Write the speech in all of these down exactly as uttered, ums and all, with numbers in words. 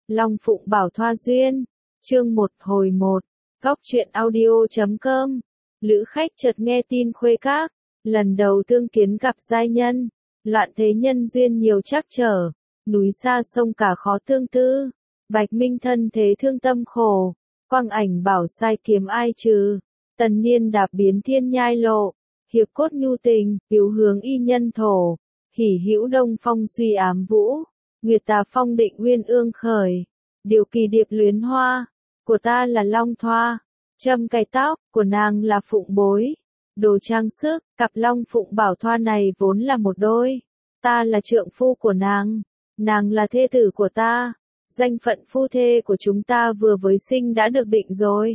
Long Phụng Bảo Thoa Duyên, chương một hồi một, góc truyện audio chấm com. Lữ khách chợt nghe tin khuê các, lần đầu tương kiến gặp giai nhân, loạn thế nhân duyên nhiều trắc trở, núi xa sông cả khó tương tư, bạch minh thân thế thương tâm khổ, quang ảnh bảo sai kiếm ai trừ, tần niên đạp biến thiên nhai lộ, hiệp cốt nhu tình, hiếu hướng y nhân thổ, hỉ hữu đông phong suy ám vũ, nguyệt tà phong định uyên ương khởi, điều kỳ điệp luyến hoa, của ta là long thoa, châm cài tóc, của nàng là phụng bối, đồ trang sức, cặp long phụng bảo thoa này vốn là một đôi, ta là trượng phu của nàng, nàng là thê tử của ta, danh phận phu thê của chúng ta vừa mới sinh đã được định rồi.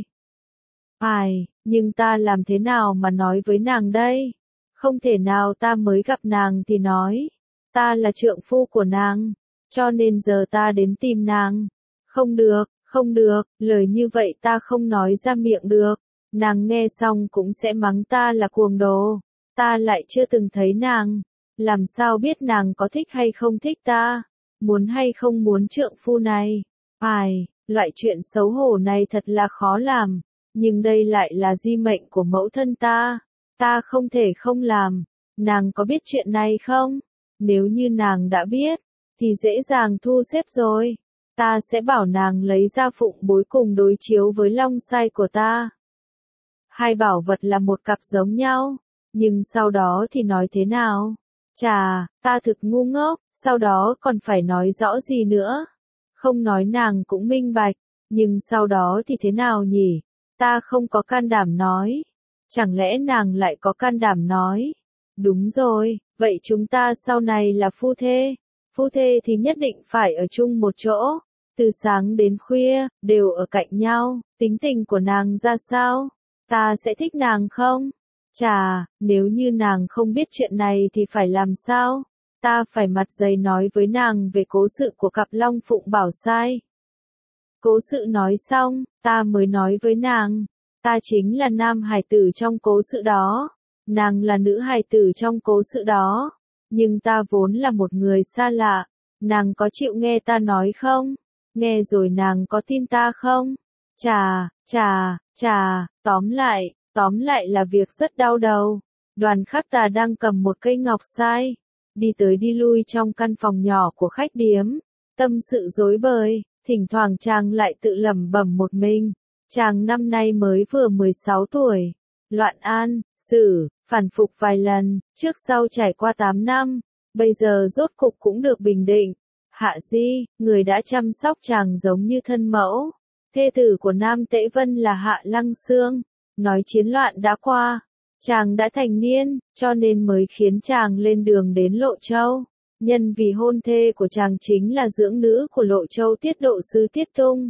Ai, nhưng ta làm thế nào mà nói với nàng đây? Không thể nào ta mới gặp nàng thì nói, ta là trượng phu của nàng, cho nên giờ ta đến tìm nàng. Không được, không được, lời như vậy ta không nói ra miệng được, nàng nghe xong cũng sẽ mắng ta là cuồng đồ, ta lại chưa từng thấy nàng, làm sao biết nàng có thích hay không thích ta, muốn hay không muốn trượng phu này. Ai, loại chuyện xấu hổ này thật là khó làm. Nhưng đây lại là di mệnh của mẫu thân ta, ta không thể không làm, nàng có biết chuyện này không? Nếu như nàng đã biết, thì dễ dàng thu xếp rồi, ta sẽ bảo nàng lấy ra phụng bối cùng đối chiếu với long sai của ta. Hai bảo vật là một cặp giống nhau, nhưng sau đó thì nói thế nào? Chà, ta thực ngu ngốc, sau đó còn phải nói rõ gì nữa? Không nói nàng cũng minh bạch, nhưng sau đó thì thế nào nhỉ? Ta không có can đảm nói. Chẳng lẽ nàng lại có can đảm nói? Đúng rồi, vậy chúng ta sau này là phu thê. Phu thê thì nhất định phải ở chung một chỗ. Từ sáng đến khuya, đều ở cạnh nhau. Tính tình của nàng ra sao? Ta sẽ thích nàng không? Chà, nếu như nàng không biết chuyện này thì phải làm sao? Ta phải mặt dày nói với nàng về cố sự của cặp long phụng bảo sai. Cố sự nói xong, ta mới nói với nàng, ta chính là nam hài tử trong cố sự đó, nàng là nữ hài tử trong cố sự đó, nhưng ta vốn là một người xa lạ, nàng có chịu nghe ta nói không? Nghe rồi nàng có tin ta không? Chà, chà, chà, tóm lại, tóm lại là việc rất đau đầu. Đoàn Khắc Tà đang cầm một cây ngọc sai, đi tới đi lui trong căn phòng nhỏ của khách điếm, tâm sự rối bời. Thỉnh thoảng chàng lại tự lẩm bẩm một mình, chàng năm nay mới vừa mười sáu tuổi, loạn an, xử, phản phục vài lần, trước sau trải qua tám năm, bây giờ rốt cục cũng được bình định. Hạ Di, người đã chăm sóc chàng giống như thân mẫu, thê tử của Nam Tễ Vân là Hạ Lăng Xương, nói chiến loạn đã qua, chàng đã thành niên, cho nên mới khiến chàng lên đường đến Lộ Châu. Nhân vì hôn thê của chàng chính là dưỡng nữ của Lộ Châu Tiết Độ Sứ Tiết Tung.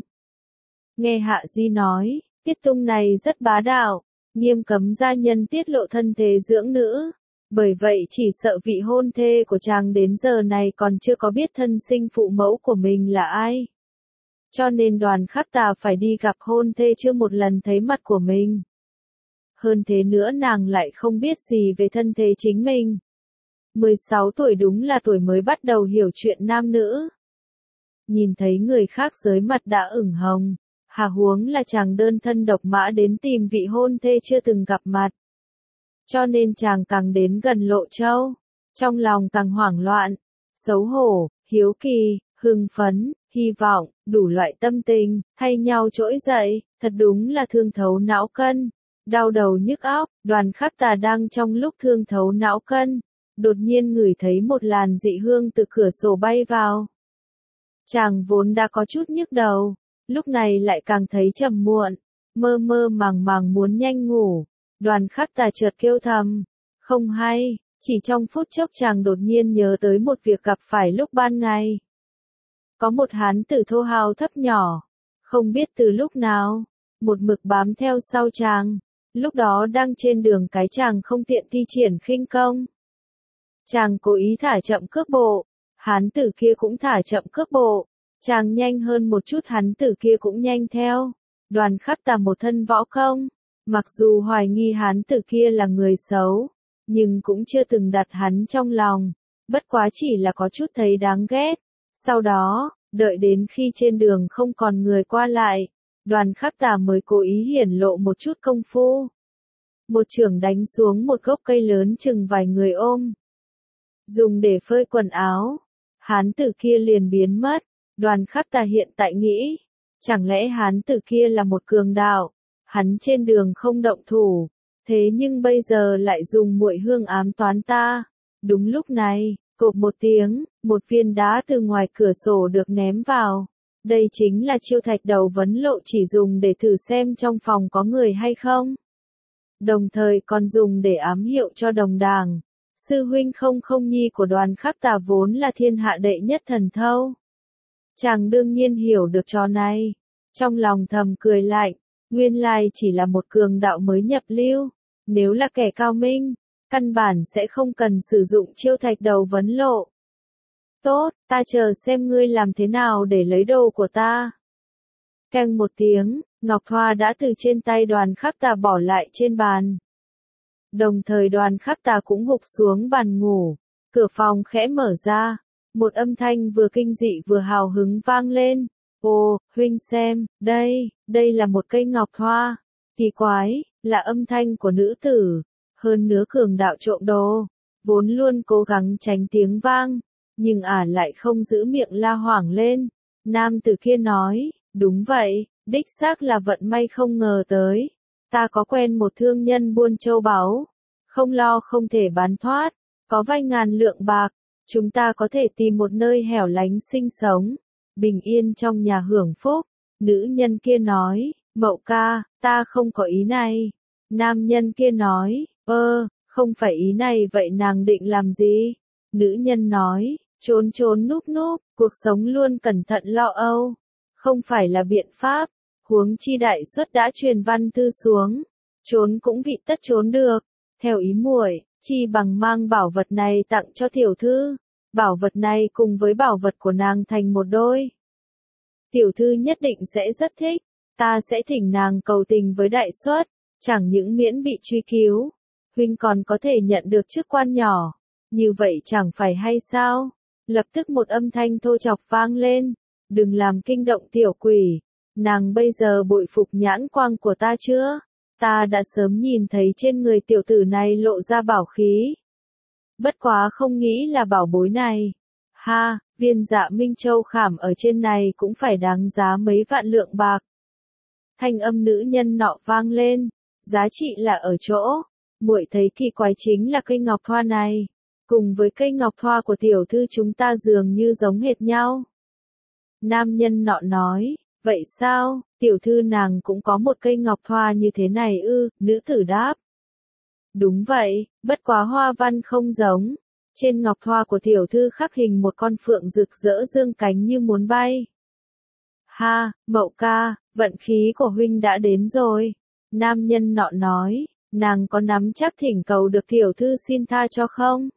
Nghe Hạ Di nói, Tiết Tung này rất bá đạo, nghiêm cấm gia nhân tiết lộ thân thế dưỡng nữ. Bởi vậy chỉ sợ vị hôn thê của chàng đến giờ này còn chưa có biết thân sinh phụ mẫu của mình là ai. Cho nên Đoàn Khắc Tà phải đi gặp hôn thê chưa một lần thấy mặt của mình. Hơn thế nữa nàng lại không biết gì về thân thế chính mình. mười sáu tuổi đúng là tuổi mới bắt đầu hiểu chuyện nam nữ. Nhìn thấy người khác dưới mặt đã ửng hồng, hà huống là chàng đơn thân độc mã đến tìm vị hôn thê chưa từng gặp mặt. Cho nên chàng càng đến gần Lộ Châu, trong lòng càng hoảng loạn, xấu hổ, hiếu kỳ, hưng phấn, hy vọng, đủ loại tâm tình, thay nhau trỗi dậy, thật đúng là thương thấu não cân, đau đầu nhức óc. Đoàn Khắc Tà đang trong lúc thương thấu não cân, đột nhiên ngửi thấy một làn dị hương từ cửa sổ bay vào. Chàng vốn đã có chút nhức đầu, lúc này lại càng thấy trầm muộn, mơ mơ màng màng muốn nhanh ngủ. Đoàn Khắc Tà chợt kêu thầm, không hay, chỉ trong phút chốc chàng đột nhiên nhớ tới một việc gặp phải lúc ban ngày. Có một hán tử thô hào thấp nhỏ, không biết từ lúc nào, một mực bám theo sau chàng, lúc đó đang trên đường cái chàng không tiện thi triển khinh công. Chàng cố ý thả chậm cước bộ, hán tử kia cũng thả chậm cước bộ, chàng nhanh hơn một chút hán tử kia cũng nhanh theo. Đoàn Khắc Tà một thân võ công, mặc dù hoài nghi hán tử kia là người xấu, nhưng cũng chưa từng đặt hắn trong lòng, bất quá chỉ là có chút thấy đáng ghét. Sau đó, Đợi đến khi trên đường không còn người qua lại, Đoàn Khắc Tà mới cố ý hiển lộ một chút công phu. Một chưởng đánh xuống một gốc cây lớn chừng vài người ôm. Dùng để phơi quần áo. Hán tử kia liền biến mất. Đoàn Khắc Tà hiện tại nghĩ, chẳng lẽ hán tử kia là một cường đạo, hắn trên đường không động thủ, thế nhưng bây giờ lại dùng muội hương ám toán ta. Đúng lúc này, cộp một tiếng, một viên đá từ ngoài cửa sổ được ném vào. Đây chính là chiêu thạch đầu vấn lộ chỉ dùng để thử xem trong phòng có người hay không. Đồng thời còn dùng để ám hiệu cho đồng đảng. Sư huynh không không nhi của Đoàn Khắc Tà vốn là thiên hạ đệ nhất thần thâu. Chàng đương nhiên hiểu được trò này. Trong lòng thầm cười lạnh, nguyên lai chỉ là một cường đạo mới nhập lưu. Nếu là kẻ cao minh, căn bản sẽ không cần sử dụng chiêu thạch đầu vấn lộ. Tốt, ta chờ xem ngươi làm thế nào để lấy đồ của ta. Keng một tiếng, ngọc thoa đã từ trên tay Đoàn Khắc Tà bỏ lại trên bàn. Đồng thời Đoàn Khắc Tà cũng gục xuống bàn ngủ. Cửa phòng khẽ mở ra. Một âm thanh vừa kinh dị vừa hào hứng vang lên. Ồ, huynh xem, đây, đây là một cây ngọc thoa. Kỳ quái, là âm thanh của nữ tử. Hơn nữa cường đạo trộm đồ. Vốn luôn cố gắng tránh tiếng vang. Nhưng ả lại không giữ miệng la hoảng lên. Nam tử kia nói, đúng vậy, đích xác là vận may không ngờ tới. Ta có quen một thương nhân buôn châu báu. Không lo không thể bán thoát. Có vài ngàn lượng bạc. Chúng ta có thể tìm một nơi hẻo lánh sinh sống. Bình yên trong nhà hưởng phúc. Nữ nhân kia nói, Mậu ca, ta không có ý này. Nam nhân kia nói, ơ, không phải ý này vậy nàng định làm gì? Nữ nhân nói, trốn trốn núp núp, cuộc sống luôn cẩn thận lo âu. Không phải là biện pháp, huống chi đại suất đã truyền văn thư xuống. Trốn cũng vị tất trốn được. Theo ý muội, chi bằng mang bảo vật này tặng cho tiểu thư. Bảo vật này cùng với bảo vật của nàng thành một đôi. Tiểu thư nhất định sẽ rất thích. Ta sẽ thỉnh nàng cầu tình với đại suất. Chẳng những miễn bị truy cứu. Huynh còn có thể nhận được chức quan nhỏ. Như vậy chẳng phải hay sao? Lập tức một âm thanh thô chọc vang lên. Đừng làm kinh động tiểu quỷ. Nàng bây giờ bội phục nhãn quang của ta chưa? Ta đã sớm nhìn thấy trên người tiểu tử này lộ ra bảo khí. Bất quá không nghĩ là bảo bối này. Ha, viên Dạ Minh Châu khảm ở trên này cũng phải đáng giá mấy vạn lượng bạc. Thanh âm nữ nhân nọ vang lên. Giá trị là ở chỗ. Muội thấy kỳ quái chính là cây ngọc thoa này. Cùng với cây ngọc thoa của tiểu thư chúng ta dường như giống hệt nhau. Nam nhân nọ nói, vậy sao, tiểu thư nàng cũng có một cây ngọc thoa như thế này ư, nữ tử đáp. Đúng vậy, bất quá hoa văn không giống. Trên ngọc thoa của tiểu thư khắc hình một con phượng rực rỡ dương cánh như muốn bay. Ha, Mậu ca, vận khí của huynh đã đến rồi. Nam nhân nọ nói, nàng có nắm chắc thỉnh cầu được tiểu thư xin tha cho không?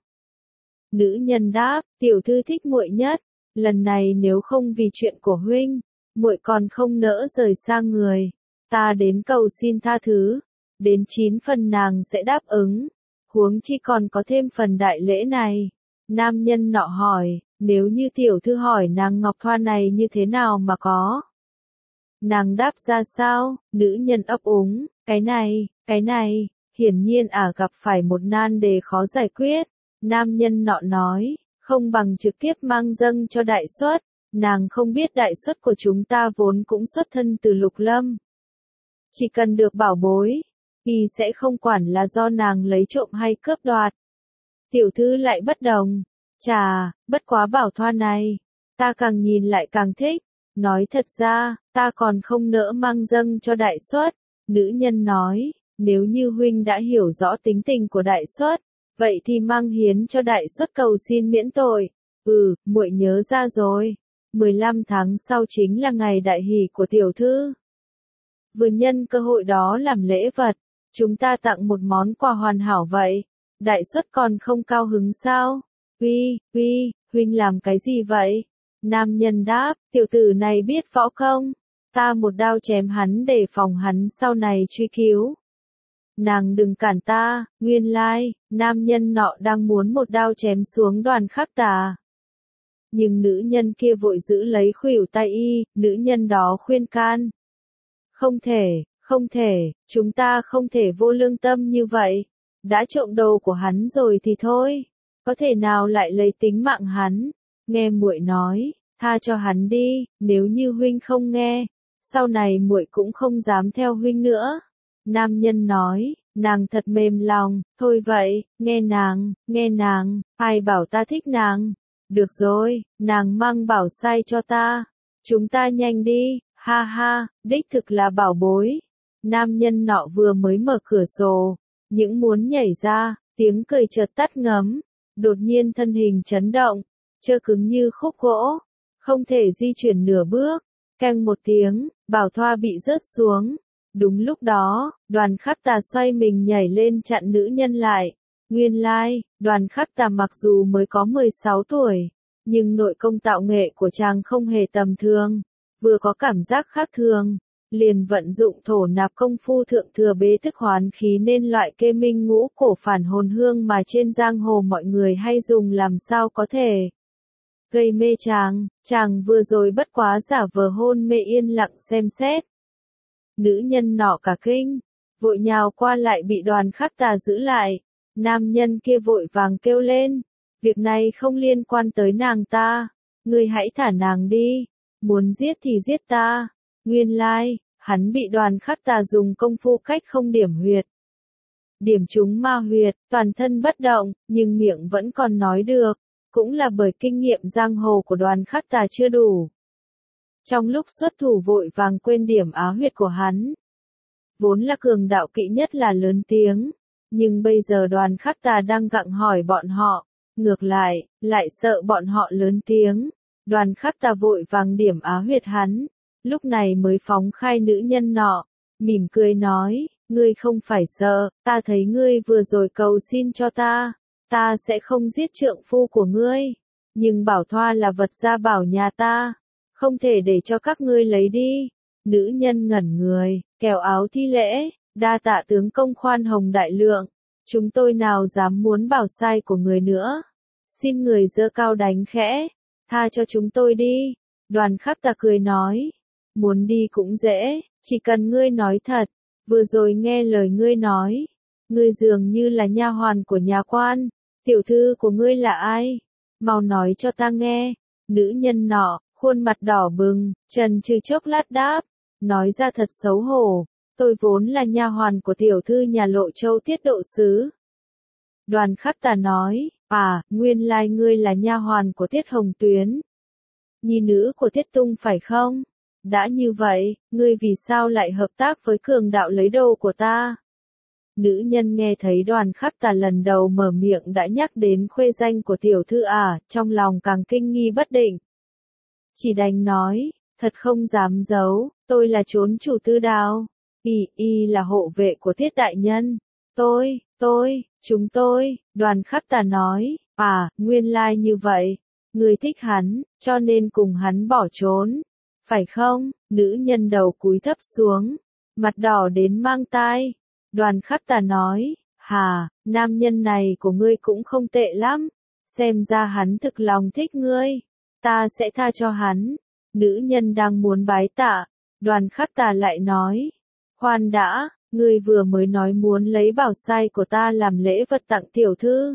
Nữ nhân đáp, tiểu thư thích muội nhất. Lần này nếu không vì chuyện của huynh, muội còn không nỡ rời xa người. Ta đến cầu xin tha thứ. Đến chín phần nàng sẽ đáp ứng. Huống chi còn có thêm phần đại lễ này. Nam nhân nọ hỏi, nếu như tiểu thư hỏi nàng ngọc thoa này như thế nào mà có? Nàng đáp ra sao? Nữ nhân ấp úng, cái này, cái này, hiển nhiên ả gặp phải một nan đề khó giải quyết. Nam nhân nọ nói, không bằng trực tiếp mang dâng cho đại suất. Nàng không biết đại suất của chúng ta vốn cũng xuất thân từ Lục Lâm. Chỉ cần được bảo bối, thì sẽ không quản là do nàng lấy trộm hay cướp đoạt. Tiểu thư lại bất đồng. Chà, bất quá bảo thoa này, ta càng nhìn lại càng thích. Nói thật ra, ta còn không nỡ mang dâng cho đại suất. Nữ nhân nói, nếu như huynh đã hiểu rõ tính tình của đại suất, vậy thì mang hiến cho đại suất cầu xin miễn tội. Ừ, muội nhớ ra rồi. mười lăm tháng sau chính là ngày đại hỷ của tiểu thư. Vừa nhân cơ hội đó làm lễ vật, chúng ta tặng một món quà hoàn hảo vậy. Đại suất còn không cao hứng sao? Uy, uy, huynh làm cái gì vậy? Nam nhân đáp, tiểu tử này biết võ công. Ta một đao chém hắn để phòng hắn sau này truy cứu. Nàng đừng cản ta, nguyên lai, nam nhân nọ đang muốn một đao chém xuống Đoàn Khắc Tà. Nhưng nữ nhân kia vội giữ lấy khuỷu tay y, nữ nhân đó khuyên can. Không thể, không thể, chúng ta không thể vô lương tâm như vậy. Đã trộm đồ của hắn rồi thì thôi, có thể nào lại lấy tính mạng hắn. Nghe muội nói, tha cho hắn đi, nếu như huynh không nghe, sau này muội cũng không dám theo huynh nữa. Nam nhân nói, nàng thật mềm lòng, thôi vậy, nghe nàng, nghe nàng, ai bảo ta thích nàng. Được rồi, nàng mang bảo sai cho ta. Chúng ta nhanh đi, ha ha, đích thực là bảo bối. Nam nhân nọ vừa mới mở cửa sổ, những muốn nhảy ra, tiếng cười chợt tắt ngấm. Đột nhiên thân hình chấn động, trơ cứng như khúc gỗ, không thể di chuyển nửa bước. Keng một tiếng, bảo thoa bị rớt xuống. Đúng lúc đó, Đoàn Khắc Tà xoay mình nhảy lên chặn nữ nhân lại. Nguyên lai, like, Đoàn Khắc Tà mặc dù mới có mười sáu tuổi, nhưng nội công tạo nghệ của chàng không hề tầm thường, vừa có cảm giác khác thường, liền vận dụng thổ nạp công phu thượng thừa bế thức hoán khí nên loại kê minh ngũ cổ phản hồn hương mà trên giang hồ mọi người hay dùng làm sao có thể gây mê chàng. Chàng vừa rồi bất quá giả vờ hôn mê yên lặng xem xét. Nữ nhân nọ cả kinh, vội nhào qua lại bị Đoàn Khắc Tà giữ lại. Nam nhân kia vội vàng kêu lên, việc này không liên quan tới nàng ta, ngươi hãy thả nàng đi, muốn giết thì giết ta. Nguyên lai, like, hắn bị Đoàn Khắc Tà dùng công phu cách không điểm huyệt. Điểm trúng ma huyệt, toàn thân bất động, nhưng miệng vẫn còn nói được, cũng là bởi kinh nghiệm giang hồ của Đoàn Khắc Tà chưa đủ. Trong lúc xuất thủ vội vàng quên điểm á huyệt của hắn. Vốn là cường đạo kỵ nhất là lớn tiếng, nhưng bây giờ Đoàn Khắc Tà đang gặng hỏi bọn họ, ngược lại, lại sợ bọn họ lớn tiếng. Đoàn Khắc Tà vội vàng điểm á huyệt hắn, lúc này mới phóng khai nữ nhân nọ, mỉm cười nói, ngươi không phải sợ, ta thấy ngươi vừa rồi cầu xin cho ta, ta sẽ không giết trượng phu của ngươi, nhưng bảo thoa là vật gia bảo nhà ta, không thể để cho các ngươi lấy đi. Nữ nhân ngẩn người, kẻo áo thi lễ, đa tạ tướng công khoan hồng đại lượng, chúng tôi nào dám muốn bảo sai của người nữa. Xin người giơ cao đánh khẽ, tha cho chúng tôi đi. Đoàn Khắc Tà cười nói, muốn đi cũng dễ, chỉ cần ngươi nói thật, vừa rồi nghe lời ngươi nói, ngươi dường như là nha hoàn của nhà quan, tiểu thư của ngươi là ai? Mau nói cho ta nghe. Nữ nhân nọ, khuôn mặt đỏ bừng, trần trừ chốc lát đáp, nói ra thật xấu hổ, tôi vốn là nha hoàn của tiểu thư nhà Lộ Châu Tiết Độ Sứ. Đoàn Khắc Tà nói, à, nguyên lai ngươi là nha hoàn của Tiết Hồng Tuyến, nhi nữ của Tiết Tung phải không? Đã như vậy, ngươi vì sao lại hợp tác với cường đạo lấy đồ của ta? Nữ nhân nghe thấy Đoàn Khắc Tà lần đầu mở miệng đã nhắc đến khuê danh của tiểu thư à, trong lòng càng kinh nghi bất định. Chỉ đành nói, thật không dám giấu, tôi là trốn chủ Tư Đào, y y là hộ vệ của Tiết đại nhân. Tôi, tôi, chúng tôi, Đoàn Khắc Tà nói, à, nguyên lai như vậy, người thích hắn, cho nên cùng hắn bỏ trốn, phải không? Nữ nhân đầu cúi thấp xuống, mặt đỏ đến mang tai. Đoàn Khắc Tà nói, hà, nam nhân này của ngươi cũng không tệ lắm, xem ra hắn thực lòng thích ngươi, ta sẽ tha cho hắn. Nữ nhân đang muốn bái tạ, Đoàn Khắc Tà lại nói, khoan đã, ngươi vừa mới nói muốn lấy bảo sai của ta làm lễ vật tặng tiểu thư.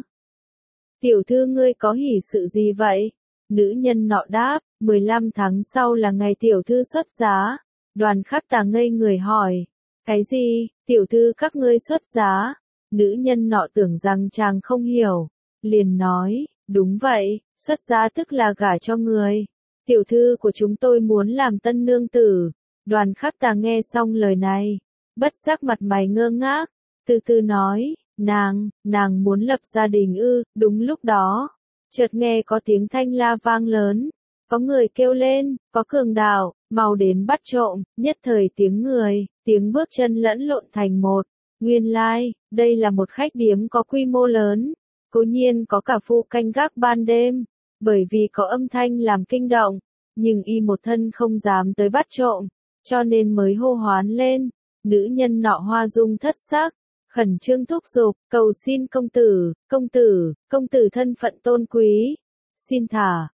Tiểu thư ngươi có hỷ sự gì vậy? Nữ nhân nọ đáp, mười lăm tháng sau là ngày tiểu thư xuất giá. Đoàn Khắc Tà ngây người hỏi, cái gì, tiểu thư các ngươi xuất giá? Nữ nhân nọ tưởng rằng chàng không hiểu, liền nói, đúng vậy, xuất giá tức là gả cho người. Tiểu thư của chúng tôi muốn làm tân nương tử. Đoàn Khắc Tà nghe xong lời này, bất giác mặt mày ngơ ngác, từ từ nói, nàng, nàng muốn lập gia đình ư? Đúng lúc đó, chợt nghe có tiếng thanh la vang lớn, có người kêu lên, có cường đạo, mau đến bắt trộm. Nhất thời tiếng người, tiếng bước chân lẫn lộn thành một. Nguyên lai, like, đây là một khách điếm có quy mô lớn, cố nhiên có cả phu canh gác ban đêm, bởi vì có âm thanh làm kinh động, nhưng y một thân không dám tới bắt trộm, cho nên mới hô hoán lên. Nữ nhân nọ hoa dung thất sắc, khẩn trương thúc giục, cầu xin công tử, công tử, công tử thân phận tôn quý, xin thả,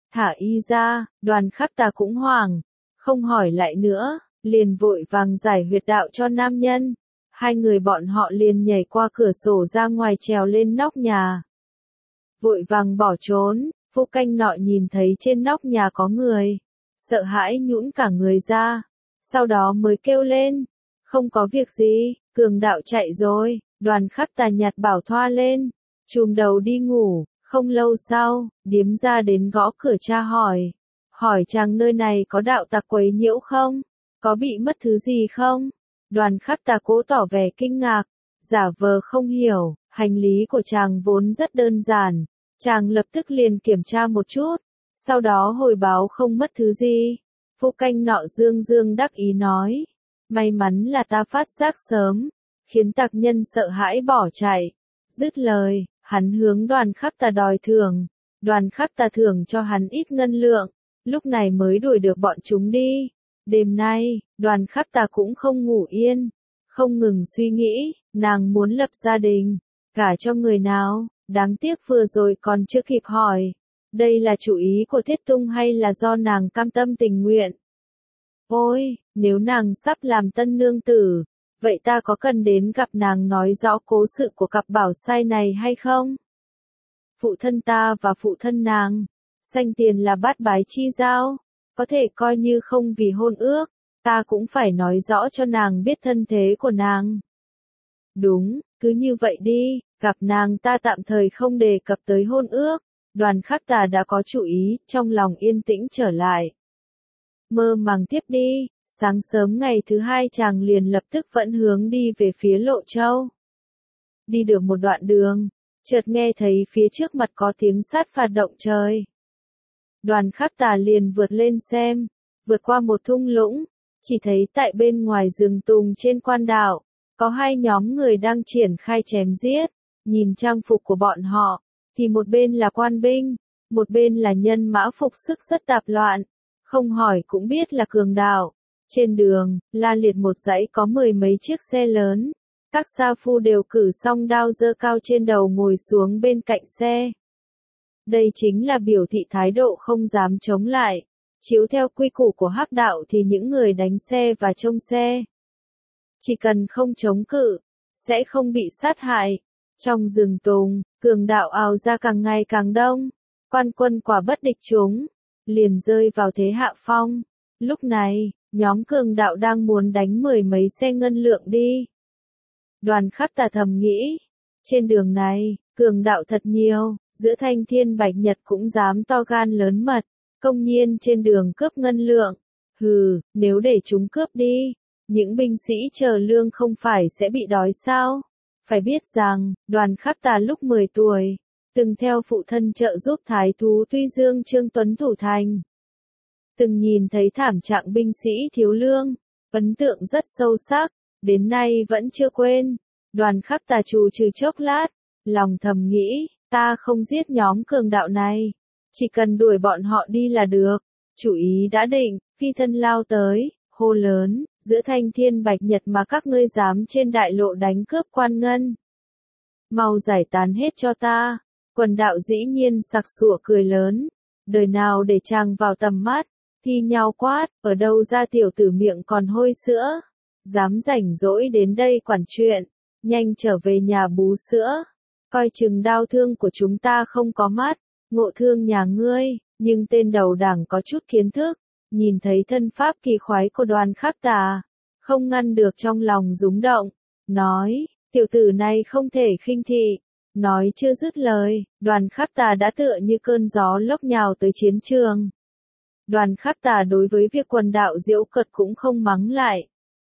thả y ra, Đoàn Khắc Tà cũng hoảng, không hỏi lại nữa, liền vội vàng giải huyệt đạo cho nam nhân. Hai người bọn họ liền nhảy qua cửa sổ ra ngoài trèo lên nóc nhà. Vội vàng bỏ trốn, Phu Canh nọ nhìn thấy trên nóc nhà có người, sợ hãi nhũn cả người ra, sau đó mới kêu lên, không có việc gì, cường đạo chạy rồi. Đoàn Khắc Tà nhặt bảo thoa lên, chùm đầu đi ngủ. Không lâu sau, điếm ra đến gõ cửa tra hỏi, hỏi chàng nơi này có đạo tặc quấy nhiễu không, có bị mất thứ gì không. Đoàn Khắc Tà cố tỏ vẻ kinh ngạc, giả vờ không hiểu, hành lý của chàng vốn rất đơn giản, chàng lập tức liền kiểm tra một chút, sau đó hồi báo không mất thứ gì. Phu Canh nọ dương dương đắc ý nói, may mắn là ta phát giác sớm, khiến tặc nhân sợ hãi bỏ chạy. Dứt lời, hắn hướng Đoàn Khắc Tà đòi thưởng, Đoàn Khắc Tà thưởng cho hắn ít ngân lượng, lúc này mới đuổi được bọn chúng đi. Đêm nay, Đoàn Khắc Tà cũng không ngủ yên, không ngừng suy nghĩ, nàng muốn lập gia đình, gả cho người nào, đáng tiếc vừa rồi còn chưa kịp hỏi, đây là chủ ý của Thiết Tung hay là do nàng cam tâm tình nguyện. Ôi, nếu nàng sắp làm tân nương tử, vậy ta có cần đến gặp nàng nói rõ cố sự của cặp bảo sai này hay không? Phụ thân ta và phụ thân nàng, sanh tiền là bát bái chi giao, có thể coi như không vì hôn ước, ta cũng phải nói rõ cho nàng biết thân thế của nàng. Đúng, cứ như vậy đi, gặp nàng ta tạm thời không đề cập tới hôn ước. Đoàn Khắc Tà đã có chủ ý, trong lòng yên tĩnh trở lại. Mơ màng tiếp đi. Sáng sớm ngày thứ hai chàng liền lập tức vẫn hướng đi về phía Lộ Châu. Đi được một đoạn đường, chợt nghe thấy phía trước mặt có tiếng sát phạt động trời. Đoàn Khắc Tà liền vượt lên xem, vượt qua một thung lũng, chỉ thấy tại bên ngoài rừng tùng trên quan đảo, có hai nhóm người đang triển khai chém giết. Nhìn trang phục của bọn họ, thì một bên là quan binh, một bên là nhân mã phục sức rất tạp loạn, không hỏi cũng biết là cường đạo. Trên đường, la liệt một dãy có mười mấy chiếc xe lớn, các sa phu đều cử song đao giơ cao trên đầu ngồi xuống bên cạnh xe. Đây chính là biểu thị thái độ không dám chống lại. Chiếu theo quy củ của hắc đạo thì những người đánh xe và trông xe, chỉ cần không chống cự, sẽ không bị sát hại. Trong rừng tùng, cường đạo ào ra càng ngày càng đông, quan quân quả bất địch chúng, liền rơi vào thế hạ phong. Lúc này, nhóm cường đạo đang muốn đánh mười mấy xe ngân lượng đi. Đoàn Khắc Tà thầm nghĩ, trên đường này, cường đạo thật nhiều, giữa Thanh Thiên Bạch Nhật cũng dám to gan lớn mật, công nhiên trên đường cướp ngân lượng. Hừ, nếu để chúng cướp đi, những binh sĩ chờ lương không phải sẽ bị đói sao? Phải biết rằng, Đoàn Khắc Tà lúc mười tuổi, từng theo phụ thân trợ giúp thái thú Tuy Dương Trương Tuấn thủ thành. Từng nhìn thấy thảm trạng binh sĩ thiếu lương, ấn tượng rất sâu sắc, đến nay vẫn chưa quên. Đoàn Khắc Tà trù trừ chốc lát, lòng thầm nghĩ, ta không giết nhóm cường đạo này, chỉ cần đuổi bọn họ đi là được. Chủ ý đã định, phi thân lao tới, hô lớn, giữa Thanh Thiên Bạch Nhật mà các ngươi dám trên đại lộ đánh cướp quan ngân. Mau giải tán hết cho ta. Quần đạo dĩ nhiên sặc sụa cười lớn, đời nào để chàng vào tầm mắt, thi nhau quát, ở đâu ra tiểu tử miệng còn hôi sữa, dám rảnh rỗi đến đây quản chuyện, nhanh trở về nhà bú sữa, coi chừng đau thương của chúng ta không có mắt, ngộ thương nhà ngươi. Nhưng tên đầu đảng có chút kiến thức, nhìn thấy thân pháp kỳ khoái của Đoàn Khắc Tà, không ngăn được trong lòng rúng động, nói, tiểu tử này không thể khinh thị. Nói chưa dứt lời, Đoàn Khắc Tà đã tựa như cơn gió lốc nhào tới chiến trường. Đoàn Khắc Tà đối với việc quần đạo giễu cợt cũng không mắng lại.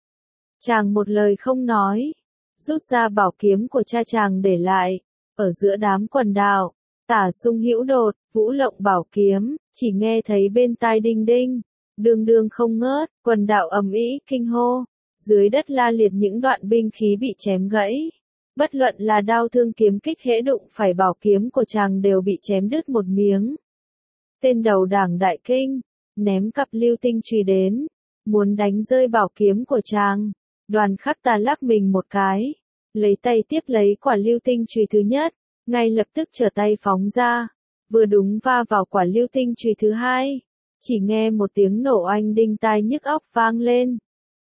Chàng một lời không nói, rút ra bảo kiếm của cha chàng để lại, ở giữa đám quần đạo, tả sung hữu đột, vũ lộng bảo kiếm, chỉ nghe thấy bên tai đinh đinh, đương đương không ngớt, quần đạo ầm ĩ kinh hô, dưới đất la liệt những đoạn binh khí bị chém gãy. Bất luận là đao thương kiếm kích hễ đụng phải bảo kiếm của chàng đều bị chém đứt một miếng. Tên đầu đảng đại kinh, ném cặp lưu tinh chùy đến, muốn đánh rơi bảo kiếm của chàng. Đoàn Khắc Tà lắc mình một cái, lấy tay tiếp lấy quả lưu tinh chùy thứ nhất, ngay lập tức trở tay phóng ra. vừa đúng va vào quả lưu tinh chùy thứ hai. Chỉ nghe một tiếng nổ oanh đinh tai nhức óc vang lên.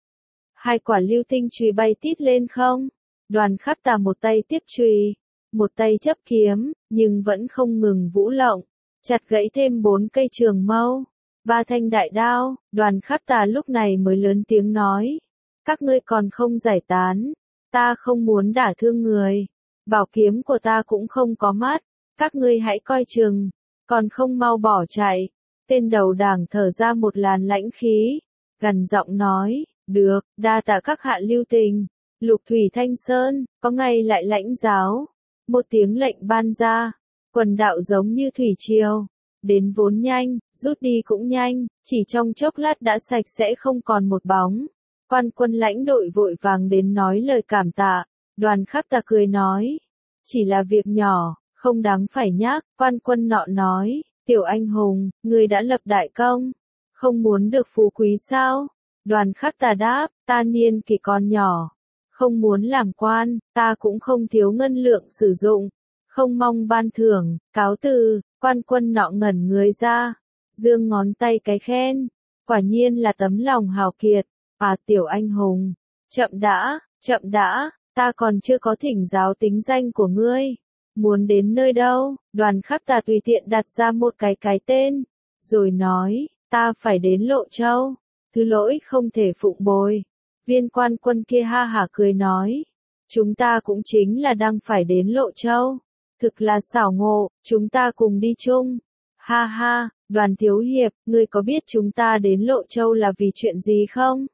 Hai quả lưu tinh chùy bay tít lên không. Đoàn Khắc Tà một tay tiếp chùy, một tay chấp kiếm, nhưng vẫn không ngừng vũ lộng, chặt gãy thêm bốn cây trường mâu, ba thanh đại đao. Đoàn Khắc Tà lúc này mới lớn tiếng nói, các ngươi còn không giải tán, ta không muốn đả thương người, bảo kiếm của ta cũng không có mắt, các ngươi hãy coi chừng, còn không mau bỏ chạy. Tên đầu đảng thở ra một làn lãnh khí, gằn giọng nói, được, đa tạ các hạ lưu tình. Lục Thủy Thanh Sơn, có ngay lại lãnh giáo. Một tiếng lệnh ban ra, quần đạo giống như thủy triều, đến vốn nhanh, rút đi cũng nhanh, chỉ trong chốc lát đã sạch sẽ không còn một bóng. Quan quân lãnh đội vội vàng đến nói lời cảm tạ. Đoàn Khắc Tà cười nói, chỉ là việc nhỏ, không đáng phải nhắc. Quan quân nọ nói, tiểu anh hùng, ngươi đã lập đại công, không muốn được phú quý sao? Đoàn Khắc Tà đáp, ta niên kỷ còn nhỏ, không muốn làm quan, ta cũng không thiếu ngân lượng sử dụng, không mong ban thưởng, cáo từ. Quan quân nọ ngẩn người ra, giương ngón tay cái khen, quả nhiên là tấm lòng hào kiệt. À tiểu anh hùng, chậm đã, chậm đã, ta còn chưa có thỉnh giáo tính danh của ngươi, muốn đến nơi đâu? Đoàn Khắc Tà tùy tiện đặt ra một cái cái tên, rồi nói, ta phải đến Lộ Châu, thứ lỗi không thể phụng bồi. Viên quan quân kia ha hả cười nói, chúng ta cũng chính là đang phải đến Lộ Châu, thực là xảo ngộ, chúng ta cùng đi chung. Ha ha, Đoàn thiếu hiệp, ngươi có biết chúng ta đến Lộ Châu là vì chuyện gì không?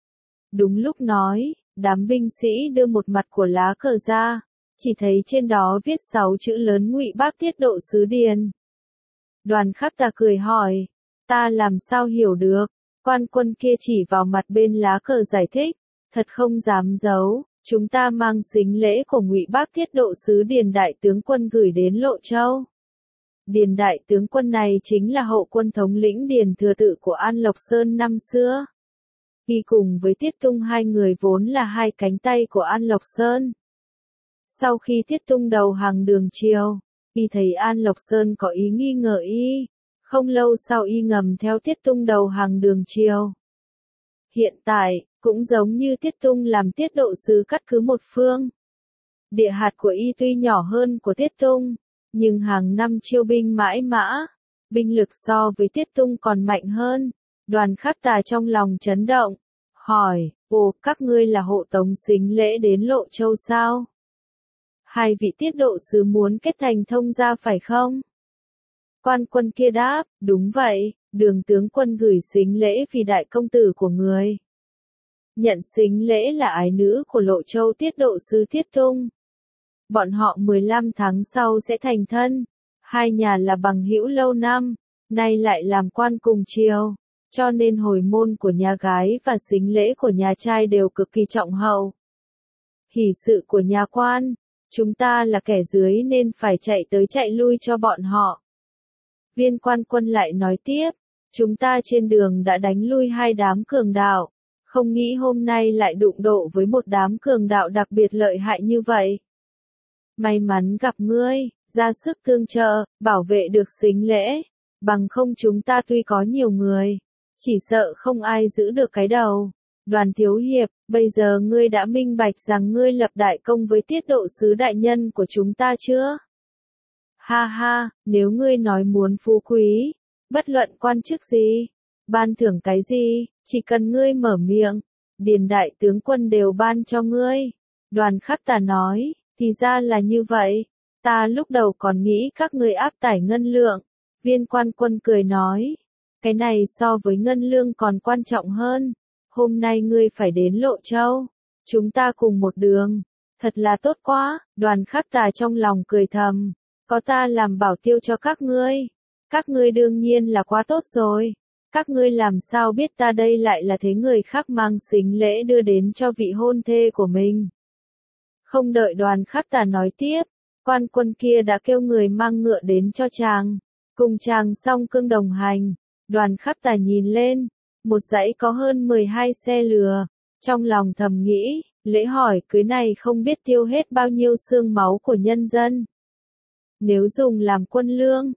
Đúng lúc nói, đám binh sĩ đưa một mặt của lá cờ ra, chỉ thấy trên đó viết sáu chữ lớn Ngụy Bác Tiết Độ Sứ Điền. Đoàn Khắc Tà cười hỏi, ta làm sao hiểu được? Quan quân kia chỉ vào mặt bên lá cờ giải thích, thật không dám giấu, chúng ta mang sính lễ của Ngụy Bác Tiết Độ Sứ Điền đại tướng quân gửi đến Lộ Châu. Điền đại tướng quân này chính là hậu quân thống lĩnh Điền Thừa Tự của An Lộc Sơn năm xưa. Y cùng với Tiết Tung hai người vốn là hai cánh tay của An Lộc Sơn. Sau khi Tiết Tung đầu hàng Đường Triều, y thấy An Lộc Sơn có ý nghi ngờ y, không lâu sau y ngầm theo Tiết Tung đầu hàng Đường Triều. Hiện tại, cũng giống như Tiết Tung làm tiết độ sứ cắt cứ một phương. Địa hạt của y tuy nhỏ hơn của Tiết Tung, nhưng hàng năm chiêu binh mãi mã, binh lực so với Tiết Tung còn mạnh hơn. Đoàn Khắc Tà trong lòng chấn động, hỏi, ồ, các ngươi là hộ tống sính lễ đến Lộ Châu sao? Hai vị tiết độ sứ muốn kết thành thông gia phải không? Quan quân kia đáp, đúng vậy, Đường tướng quân gửi sính lễ vì đại công tử của người. Nhận sính lễ là ái nữ của Lộ Châu tiết độ sứ Tiết Tung. Bọn họ mười lăm tháng sau sẽ thành thân, hai nhà là bằng hữu lâu năm, nay lại làm quan cùng triều, cho nên hồi môn của nhà gái và sính lễ của nhà trai đều cực kỳ trọng hậu. Hỷ sự của nhà quan, chúng ta là kẻ dưới nên phải chạy tới chạy lui cho bọn họ. Viên quan quân lại nói tiếp, chúng ta trên đường đã đánh lui hai đám cường đạo, không nghĩ hôm nay lại đụng độ với một đám cường đạo đặc biệt lợi hại như vậy. May mắn gặp ngươi, ra sức tương trợ, bảo vệ được sính lễ, bằng không chúng ta tuy có nhiều người, chỉ sợ không ai giữ được cái đầu. Đoàn thiếu hiệp, bây giờ ngươi đã minh bạch rằng ngươi lập đại công với tiết độ sứ đại nhân của chúng ta chưa? Ha ha, nếu ngươi nói muốn phú quý, bất luận quan chức gì, ban thưởng cái gì, chỉ cần ngươi mở miệng, Điền đại tướng quân đều ban cho ngươi. Đoàn Khắc Tà nói, thì ra là như vậy, ta lúc đầu còn nghĩ các ngươi áp tải ngân lượng. Viên quan quân cười nói, cái này so với ngân lương còn quan trọng hơn. Hôm nay ngươi phải đến Lộ Châu, chúng ta cùng một đường, thật là tốt quá. Đoàn Khắc Tà trong lòng cười thầm, có ta làm bảo tiêu cho các ngươi, các ngươi đương nhiên là quá tốt rồi. Các ngươi làm sao biết ta đây lại là thế người khác mang sính lễ đưa đến cho vị hôn thê của mình. Không đợi Đoàn Khắc Tà nói tiếp, quan quân kia đã kêu người mang ngựa đến cho chàng, cùng chàng song cương đồng hành. Đoàn Khắc Tà nhìn lên, một dãy có hơn mười hai xe lừa, trong lòng thầm nghĩ, lễ hỏi cưới này không biết tiêu hết bao nhiêu xương máu của nhân dân. Nếu dùng làm quân lương,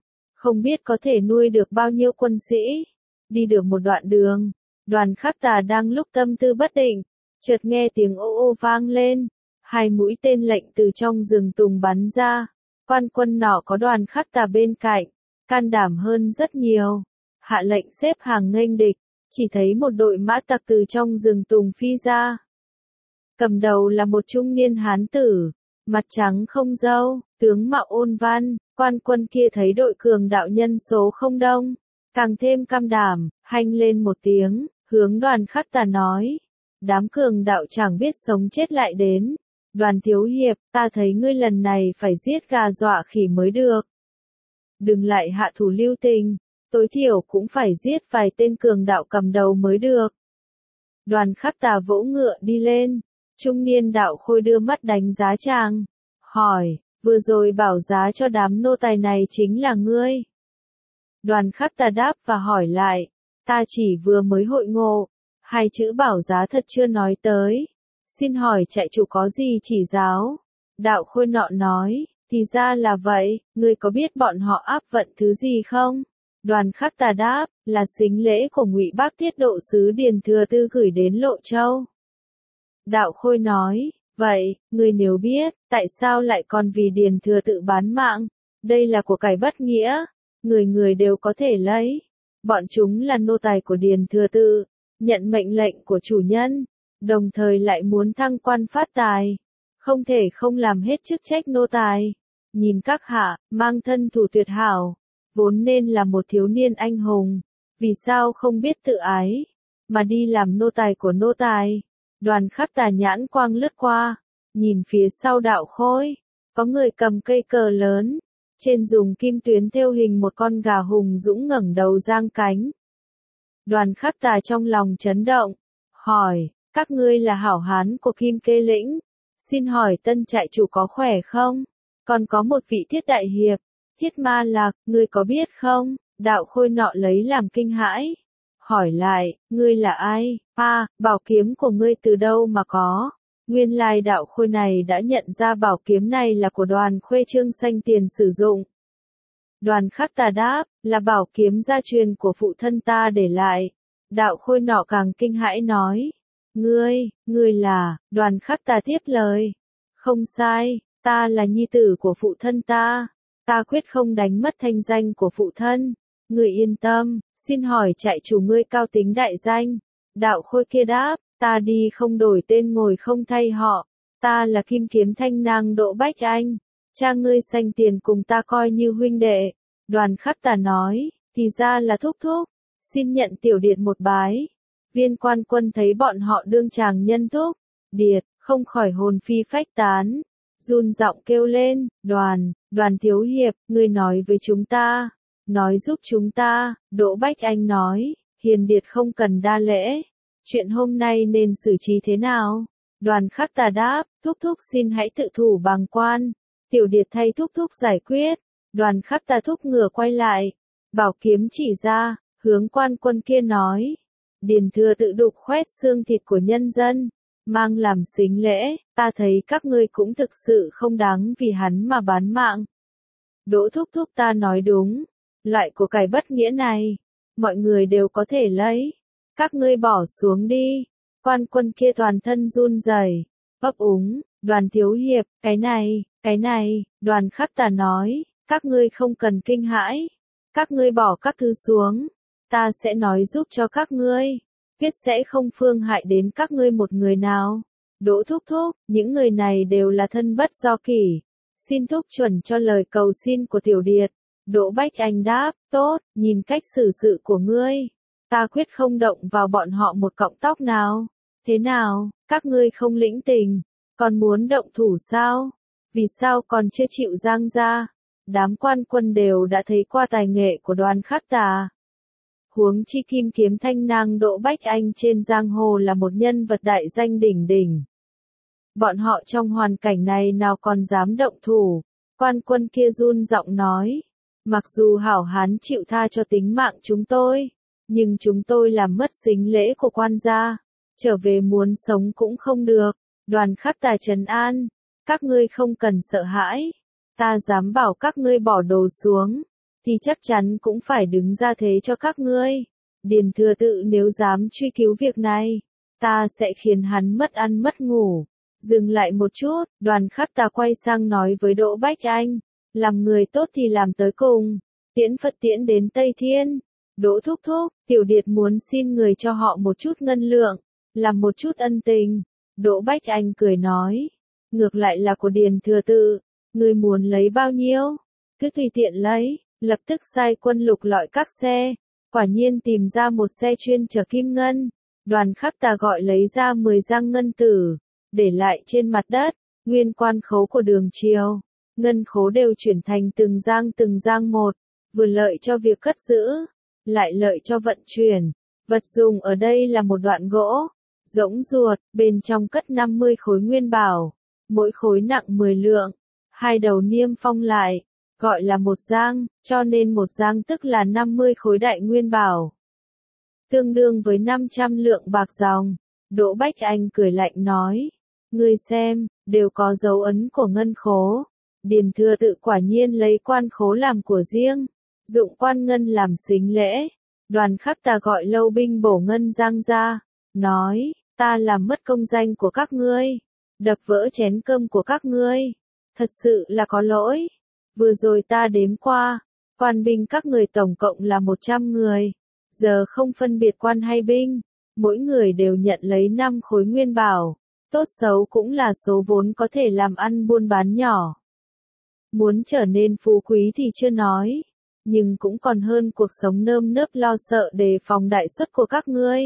không biết có thể nuôi được bao nhiêu quân sĩ. Đi được một đoạn đường, Đoàn Khắc Tà đang lúc tâm tư bất định, chợt nghe tiếng ô ô vang lên, hai mũi tên lệnh từ trong rừng tùng bắn ra. Quan quân nọ có Đoàn Khắc Tà bên cạnh, can đảm hơn rất nhiều, hạ lệnh xếp hàng nghênh địch, chỉ thấy một đội mã tặc từ trong rừng tùng phi ra. Cầm đầu là một trung niên hán tử, mặt trắng không râu, tướng mạo ôn văn. Quan quân kia thấy đội cường đạo nhân số không đông, càng thêm cam đảm, hanh lên một tiếng, hướng Đoàn Khắc Tà nói. Đám cường đạo chẳng biết sống chết lại đến. Đoàn thiếu hiệp, ta thấy ngươi lần này phải giết gà dọa khỉ mới được. Đừng lại hạ thủ lưu tình, tối thiểu cũng phải giết vài tên cường đạo cầm đầu mới được. Đoàn Khắc Tà vỗ ngựa đi lên, trung niên đạo khôi đưa mắt đánh giá chàng, hỏi, vừa rồi bảo giá cho đám nô tài này chính là ngươi. Đoàn Khắc Tà đáp và hỏi lại, ta chỉ vừa mới hội ngộ, hai chữ bảo giá thật chưa nói tới. Xin hỏi trại chủ có gì chỉ giáo? Đạo khôi nọ nói, thì ra là vậy, ngươi có biết bọn họ áp vận thứ gì không? Đoàn Khắc Tà đáp, là sính lễ của Ngụy Bác Tiết Độ sứ Điền Thừa Tư gửi đến Lộ Châu. Đạo khôi nói, vậy, ngươi nếu biết, tại sao lại còn vì Điền Thừa Tự bán mạng? Đây là của cải bất nghĩa, người người đều có thể lấy. Bọn chúng là nô tài của Điền Thừa Tự, nhận mệnh lệnh của chủ nhân, đồng thời lại muốn thăng quan phát tài, không thể không làm hết chức trách nô tài. Nhìn các hạ, mang thân thủ tuyệt hảo, vốn nên là một thiếu niên anh hùng, vì sao không biết tự ái, mà đi làm nô tài của nô tài. Đoàn Khắc Tà nhãn quang lướt qua, nhìn phía sau đạo khôi, có người cầm cây cờ lớn, trên dùng kim tuyến thêu hình một con gà hùng dũng ngẩng đầu giang cánh. Đoàn Khắc Tà trong lòng chấn động, hỏi, các ngươi là hảo hán của Kim Kê Lĩnh, xin hỏi tân trại chủ có khỏe không? Còn có một vị Thiết đại hiệp, Thiết Ma Lạc, ngươi có biết không? Đạo khôi nọ lấy làm kinh hãi, hỏi lại, ngươi là ai? À, bảo kiếm của ngươi từ đâu mà có? Nguyên lai đạo khôi này đã nhận ra bảo kiếm này là của Đoàn Khuê Trương Xanh Tiền sử dụng. Đoàn Khắc Tà đáp, là bảo kiếm gia truyền của phụ thân ta để lại. Đạo khôi nọ càng kinh hãi nói, ngươi, ngươi là, Đoàn Khắc Tà tiếp lời. Không sai, ta là nhi tử của phụ thân ta, ta quyết không đánh mất thanh danh của phụ thân. Ngươi yên tâm, xin hỏi trại chủ ngươi cao tính đại danh. Đạo khôi kia đáp, ta đi không đổi tên ngồi không thay họ, ta là Kim Kiếm Thanh Nang Đỗ Bách Anh, cha ngươi Xanh Tiền cùng ta coi như huynh đệ. Đoàn Khắc Tà nói, thì ra là thúc thúc, xin nhận tiểu điệt một bái. Viên quan quân thấy bọn họ đương chàng nhân thúc, điệt, không khỏi hồn phi phách tán, run giọng kêu lên, đoàn, đoàn thiếu hiệp, ngươi nói với chúng ta, nói giúp chúng ta. Đỗ Bách Anh nói, hiền điệt không cần đa lễ, chuyện hôm nay nên xử trí thế nào? Đoàn Khắc Tà đáp, thúc thúc xin hãy tự thủ bằng quan, tiểu điệt thay thúc thúc giải quyết. Đoàn Khắc Tà thúc ngựa quay lại, bảo kiếm chỉ ra, hướng quan quân kia nói, Điền Thừa Tự đục khoét xương thịt của nhân dân, mang làm sính lễ, ta thấy các ngươi cũng thực sự không đáng vì hắn mà bán mạng. Đỗ thúc thúc ta nói đúng, loại của cải bất nghĩa này, mọi người đều có thể lấy, các ngươi bỏ xuống đi. Quan quân kia toàn thân run rẩy, ấp úng, Đoàn thiếu hiệp, cái này, cái này. Đoàn Khắc Tà nói, các ngươi không cần kinh hãi, các ngươi bỏ các thứ xuống, ta sẽ nói giúp cho các ngươi, quyết sẽ không phương hại đến các ngươi một người nào. Đỗ thúc thúc, những người này đều là thân bất do kỷ, xin thúc chuẩn cho lời cầu xin của tiểu điệt. Đỗ Bách Anh đáp, tốt, nhìn cách xử sự của ngươi, ta quyết không động vào bọn họ một cọng tóc nào. Thế nào, các ngươi không lĩnh tình, còn muốn động thủ sao? Vì sao còn chưa chịu giang ra? Đám quan quân đều đã thấy qua tài nghệ của Đoàn Khắc Tà. Huống chi Kim Kiếm Thanh Nang Đỗ Bách Anh trên giang hồ là một nhân vật đại danh đỉnh đỉnh. Bọn họ trong hoàn cảnh này nào còn dám động thủ? Quan quân kia run giọng nói, mặc dù hảo hán chịu tha cho tính mạng chúng tôi, nhưng chúng tôi làm mất sính lễ của quan gia, trở về muốn sống cũng không được. Đoàn Khắc Tà trấn an, các ngươi không cần sợ hãi, ta dám bảo các ngươi bỏ đồ xuống, thì chắc chắn cũng phải đứng ra thế cho các ngươi. Điền Thừa Tự nếu dám truy cứu việc này, ta sẽ khiến hắn mất ăn mất ngủ. Dừng lại một chút, Đoàn Khắc Tà quay sang nói với Đỗ Bách Anh, làm người tốt thì làm tới cùng, tiễn Phật tiễn đến Tây Thiên. Đỗ thúc thúc, Tiểu Điệt muốn xin người cho họ một chút ngân lượng, làm một chút ân tình. Đỗ Bách Anh cười nói, ngược lại là của Điền Thừa Tự, người muốn lấy bao nhiêu, cứ tùy tiện lấy. Lập tức sai quân lục lọi các xe, quả nhiên tìm ra một xe chuyên chở kim ngân. Đoàn Khắc Tà gọi lấy ra mười giang ngân tử, để lại trên mặt đất, nguyên quan khấu của đường triều. Ngân khố đều chuyển thành từng giang từng giang một, vừa lợi cho việc cất giữ, lại lợi cho vận chuyển. Vật dùng ở đây là một đoạn gỗ, rỗng ruột, bên trong cất năm mươi khối nguyên bảo, mỗi khối nặng mười lượng, hai đầu niêm phong lại, gọi là một giang, cho nên một giang tức là năm mươi khối đại nguyên bảo. Tương đương với năm trăm lượng bạc dòng. Đỗ Bách Anh cười lạnh nói, ngươi xem, đều có dấu ấn của ngân khố. Điền Thừa Tự quả nhiên lấy quan khố làm của riêng, dụng quan ngân làm sính lễ. Đoàn Khắc Tà gọi lâu binh bổ ngân giang ra, nói, ta làm mất công danh của các ngươi, đập vỡ chén cơm của các ngươi, thật sự là có lỗi. Vừa rồi ta đếm qua, quan binh các người tổng cộng là một trăm người, giờ không phân biệt quan hay binh, mỗi người đều nhận lấy năm khối nguyên bảo, tốt xấu cũng là số vốn có thể làm ăn buôn bán nhỏ. Muốn trở nên phú quý thì chưa nói, nhưng cũng còn hơn cuộc sống nơm nớp lo sợ đề phòng đại suất của các ngươi.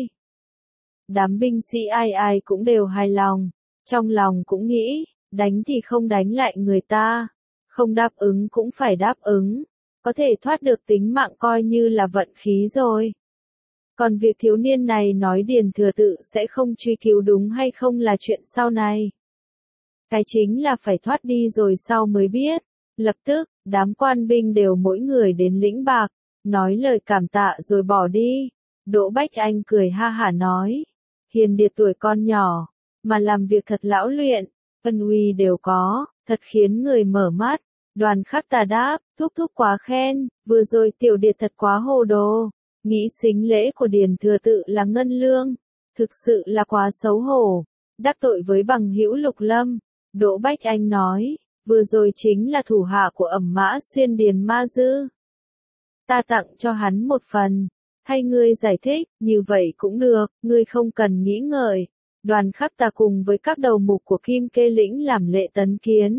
Đám binh sĩ ai ai cũng đều hài lòng, trong lòng cũng nghĩ, đánh thì không đánh lại người ta, không đáp ứng cũng phải đáp ứng, có thể thoát được tính mạng coi như là vận khí rồi. Còn việc thiếu niên này nói Điền Thừa Tự sẽ không truy cứu đúng hay không là chuyện sau này. Cái chính là phải thoát đi rồi sau mới biết. Lập tức, đám quan binh đều mỗi người đến lĩnh bạc, nói lời cảm tạ rồi bỏ đi. Đỗ Bách Anh cười ha hả nói, Hiền Điệt tuổi con nhỏ, mà làm việc thật lão luyện, ân uy đều có, thật khiến người mở mắt. Đoàn Khắc Tà đáp, thúc thúc quá khen, vừa rồi Tiểu Điệt thật quá hồ đồ, nghĩ sính lễ của Điền Thừa Tự là ngân lương, thực sự là quá xấu hổ, đắc tội với bằng hữu Lục Lâm. Đỗ Bách Anh nói, vừa rồi chính là thủ hạ của Ẩm Mã Xuyên Điền Ma Dư. Ta tặng cho hắn một phần, hay ngươi giải thích, như vậy cũng được, ngươi không cần nghĩ ngợi. Đoàn Khắc Tà cùng với các đầu mục của Kim Kê Lĩnh làm lễ tấn kiến.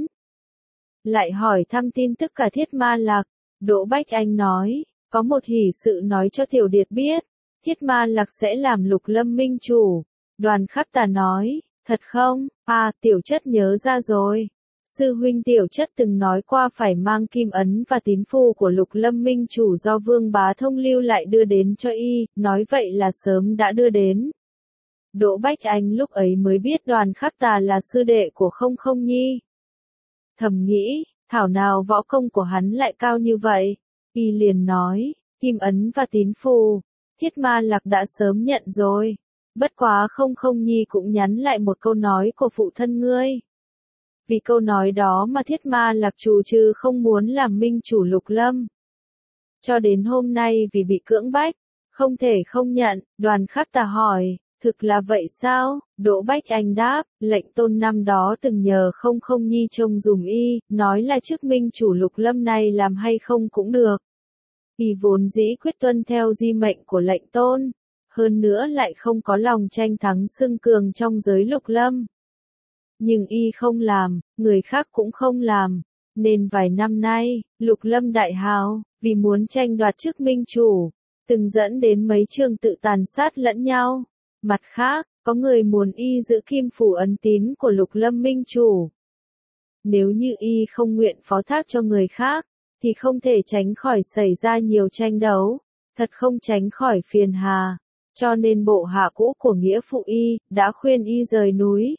Lại hỏi thăm tin tức cả Thiết Ma Lạc. Đỗ Bách Anh nói, có một hỷ sự nói cho Tiểu Điệt biết, Thiết Ma Lạc sẽ làm Lục Lâm minh chủ. Đoàn Khắc Tà nói, thật không? À, Tiểu Chất nhớ ra rồi. Sư huynh Tiểu Chất từng nói qua phải mang kim ấn và tín phù của Lục Lâm minh chủ do Vương Bá Thông lưu lại đưa đến cho y, nói vậy là sớm đã đưa đến. Đỗ Bách Anh lúc ấy mới biết Đoàn Khắc Tà là sư đệ của Không Không Nhi. Thầm nghĩ, thảo nào võ công của hắn lại cao như vậy. Y liền nói, kim ấn và tín phù, Thiết Ma Lạc đã sớm nhận rồi. Bất quá Không Không Nhi cũng nhắn lại một câu nói của phụ thân ngươi. Vì câu nói đó mà Thiết Ma Lạc trù trừ không muốn làm minh chủ Lục Lâm. Cho đến hôm nay vì bị cưỡng bách, không thể không nhận. Đoàn Khắc Tà hỏi, thực là vậy sao? Đỗ Bách Anh đáp, lệnh tôn năm đó từng nhờ Không Không Nhi trông dùm y, nói là chức minh chủ Lục Lâm này làm hay không cũng được. Y vốn dĩ quyết tuân theo di mệnh của lệnh tôn, hơn nữa lại không có lòng tranh thắng xưng cường trong giới Lục Lâm. Nhưng y không làm, người khác cũng không làm, nên vài năm nay, Lục Lâm đại hào, vì muốn tranh đoạt chức minh chủ, từng dẫn đến mấy trường tự tàn sát lẫn nhau. Mặt khác, có người muốn y giữ kim phủ ấn tín của Lục Lâm minh chủ. Nếu như y không nguyện phó thác cho người khác, thì không thể tránh khỏi xảy ra nhiều tranh đấu, thật không tránh khỏi phiền hà. Cho nên bộ hạ cũ của nghĩa phụ y, đã khuyên y rời núi.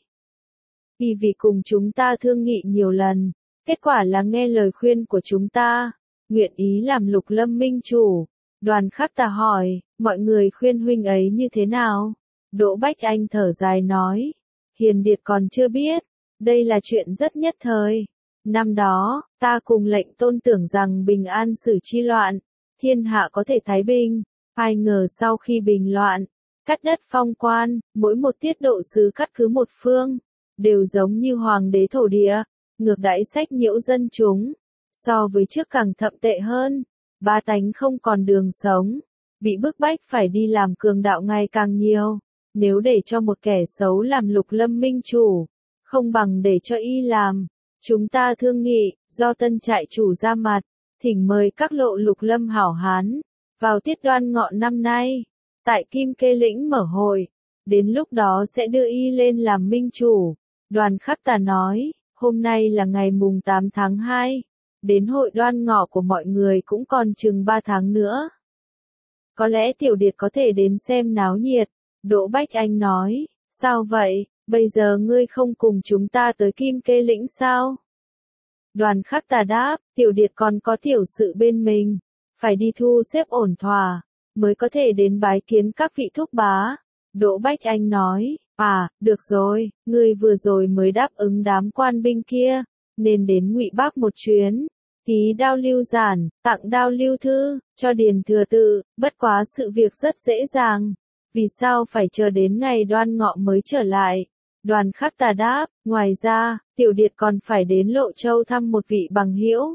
Y vì cùng chúng ta thương nghị nhiều lần, kết quả là nghe lời khuyên của chúng ta, nguyện ý làm Lục Lâm minh chủ. Đoàn Khắc Tà hỏi, mọi người khuyên huynh ấy như thế nào? Đỗ Bách Anh thở dài nói, Hiền Điệt còn chưa biết, đây là chuyện rất nhất thời. Năm đó, ta cùng lệnh tôn tưởng rằng bình an xử chi loạn, thiên hạ có thể thái bình, ai ngờ sau khi bình loạn, cắt đất phong quan, mỗi một tiết độ sứ cắt cứ một phương, đều giống như hoàng đế thổ địa, ngược đãi sách nhiễu dân chúng, so với trước càng thậm tệ hơn, ba tánh không còn đường sống, bị bức bách phải đi làm cường đạo ngày càng nhiều, nếu để cho một kẻ xấu làm Lục Lâm minh chủ, không bằng để cho y làm. Chúng ta thương nghị, do tân trại chủ ra mặt, thỉnh mời các lộ Lục Lâm hảo hán, vào tiết Đoan Ngọ năm nay, tại Kim Kê Lĩnh mở hội, đến lúc đó sẽ đưa y lên làm minh chủ. Đoàn Khắc Tà nói, hôm nay là ngày mùng tám tháng hai, đến hội Đoan Ngọ của mọi người cũng còn chừng ba tháng nữa. Có lẽ Tiểu Điệt có thể đến xem náo nhiệt. Đỗ Bách Anh nói, sao vậy, bây giờ ngươi không cùng chúng ta tới Kim Kê Lĩnh sao? Đoàn Khắc Tà đáp, Tiểu Điệt còn có tiểu sự bên mình, phải đi thu xếp ổn thỏa, mới có thể đến bái kiến các vị thúc bá. Đỗ Bách Anh nói, à, được rồi, ngươi vừa rồi mới đáp ứng đám quan binh kia, nên đến Ngụy Bắc một chuyến, ký đao lưu giản, tặng đao lưu thư, cho Điền Thừa Tự, bất quá sự việc rất dễ dàng, vì sao phải chờ đến ngày Đoan Ngọ mới trở lại? Đoàn Khắc Tà đáp, ngoài ra, Tiểu Điệt còn phải đến Lộ Châu thăm một vị bằng hữu.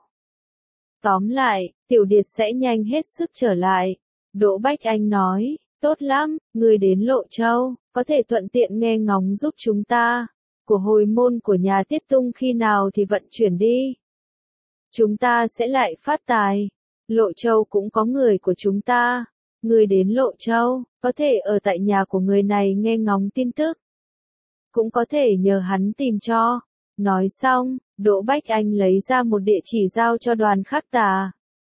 Tóm lại, Tiểu Điệt sẽ nhanh hết sức trở lại. Đỗ Bách Anh nói, tốt lắm, người đến Lộ Châu, có thể thuận tiện nghe ngóng giúp chúng ta. Của hồi môn của nhà Tiết Tung khi nào thì vận chuyển đi. Chúng ta sẽ lại phát tài. Lộ Châu cũng có người của chúng ta. Người đến Lộ Châu, có thể ở tại nhà của người này nghe ngóng tin tức. Cũng có thể nhờ hắn tìm cho. Nói xong, Đỗ Bách Anh lấy ra một địa chỉ giao cho Đoàn Khắc Tà.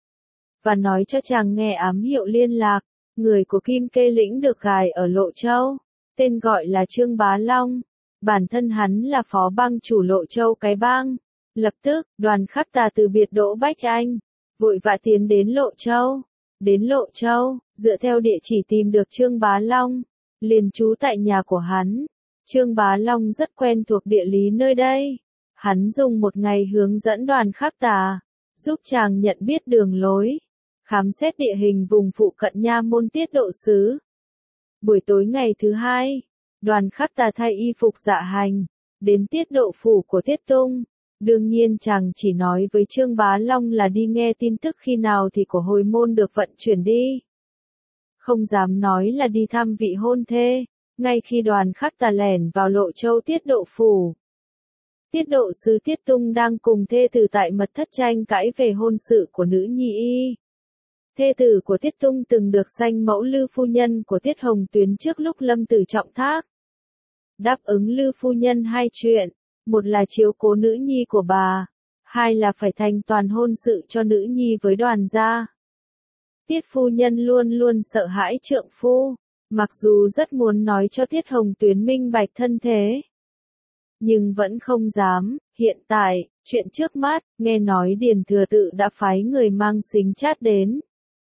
Và nói cho chàng nghe ám hiệu liên lạc. Người của Kim Kê Lĩnh được gài ở Lộ Châu. Tên gọi là Trương Bá Long. Bản thân hắn là phó bang chủ Lộ Châu cái bang. Lập tức, Đoàn Khắc Tà từ biệt Đỗ Bách Anh. Vội vã tiến đến Lộ Châu. Đến Lộ Châu, dựa theo địa chỉ tìm được Trương Bá Long. Liền trú tại nhà của hắn. Trương Bá Long rất quen thuộc địa lý nơi đây. Hắn dùng một ngày hướng dẫn Đoàn Khắc Tà, giúp chàng nhận biết đường lối, khám xét địa hình vùng phụ cận nha môn tiết độ sứ. Buổi tối ngày thứ hai, Đoàn Khắc Tà thay y phục dạ hành, đến tiết độ phủ của Tiết Tung. Đương nhiên chàng chỉ nói với Trương Bá Long là đi nghe tin tức khi nào thì của hồi môn được vận chuyển đi. Không dám nói là đi thăm vị hôn thê. Ngay khi Đoàn Khắc Tà lẻn vào Lộ Châu tiết độ phủ, tiết độ sứ Tiết Tung đang cùng thê tử tại mật thất tranh cãi về hôn sự của nữ nhi y. Thê tử của Tiết Tung từng được sanh mẫu Lư phu nhân của Tiết Hồng Tuyến trước lúc lâm tử trọng thác. Đáp ứng Lư phu nhân hai chuyện, một là chiếu cố nữ nhi của bà, hai là phải thành toàn hôn sự cho nữ nhi với Đoàn gia. Tiết phu nhân luôn luôn sợ hãi trượng phu. Mặc dù rất muốn nói cho Tiết Hồng Tuyến minh bạch thân thế, nhưng vẫn không dám. Hiện tại, chuyện trước mắt, nghe nói Điền Thừa Tự đã phái người mang xính chát đến.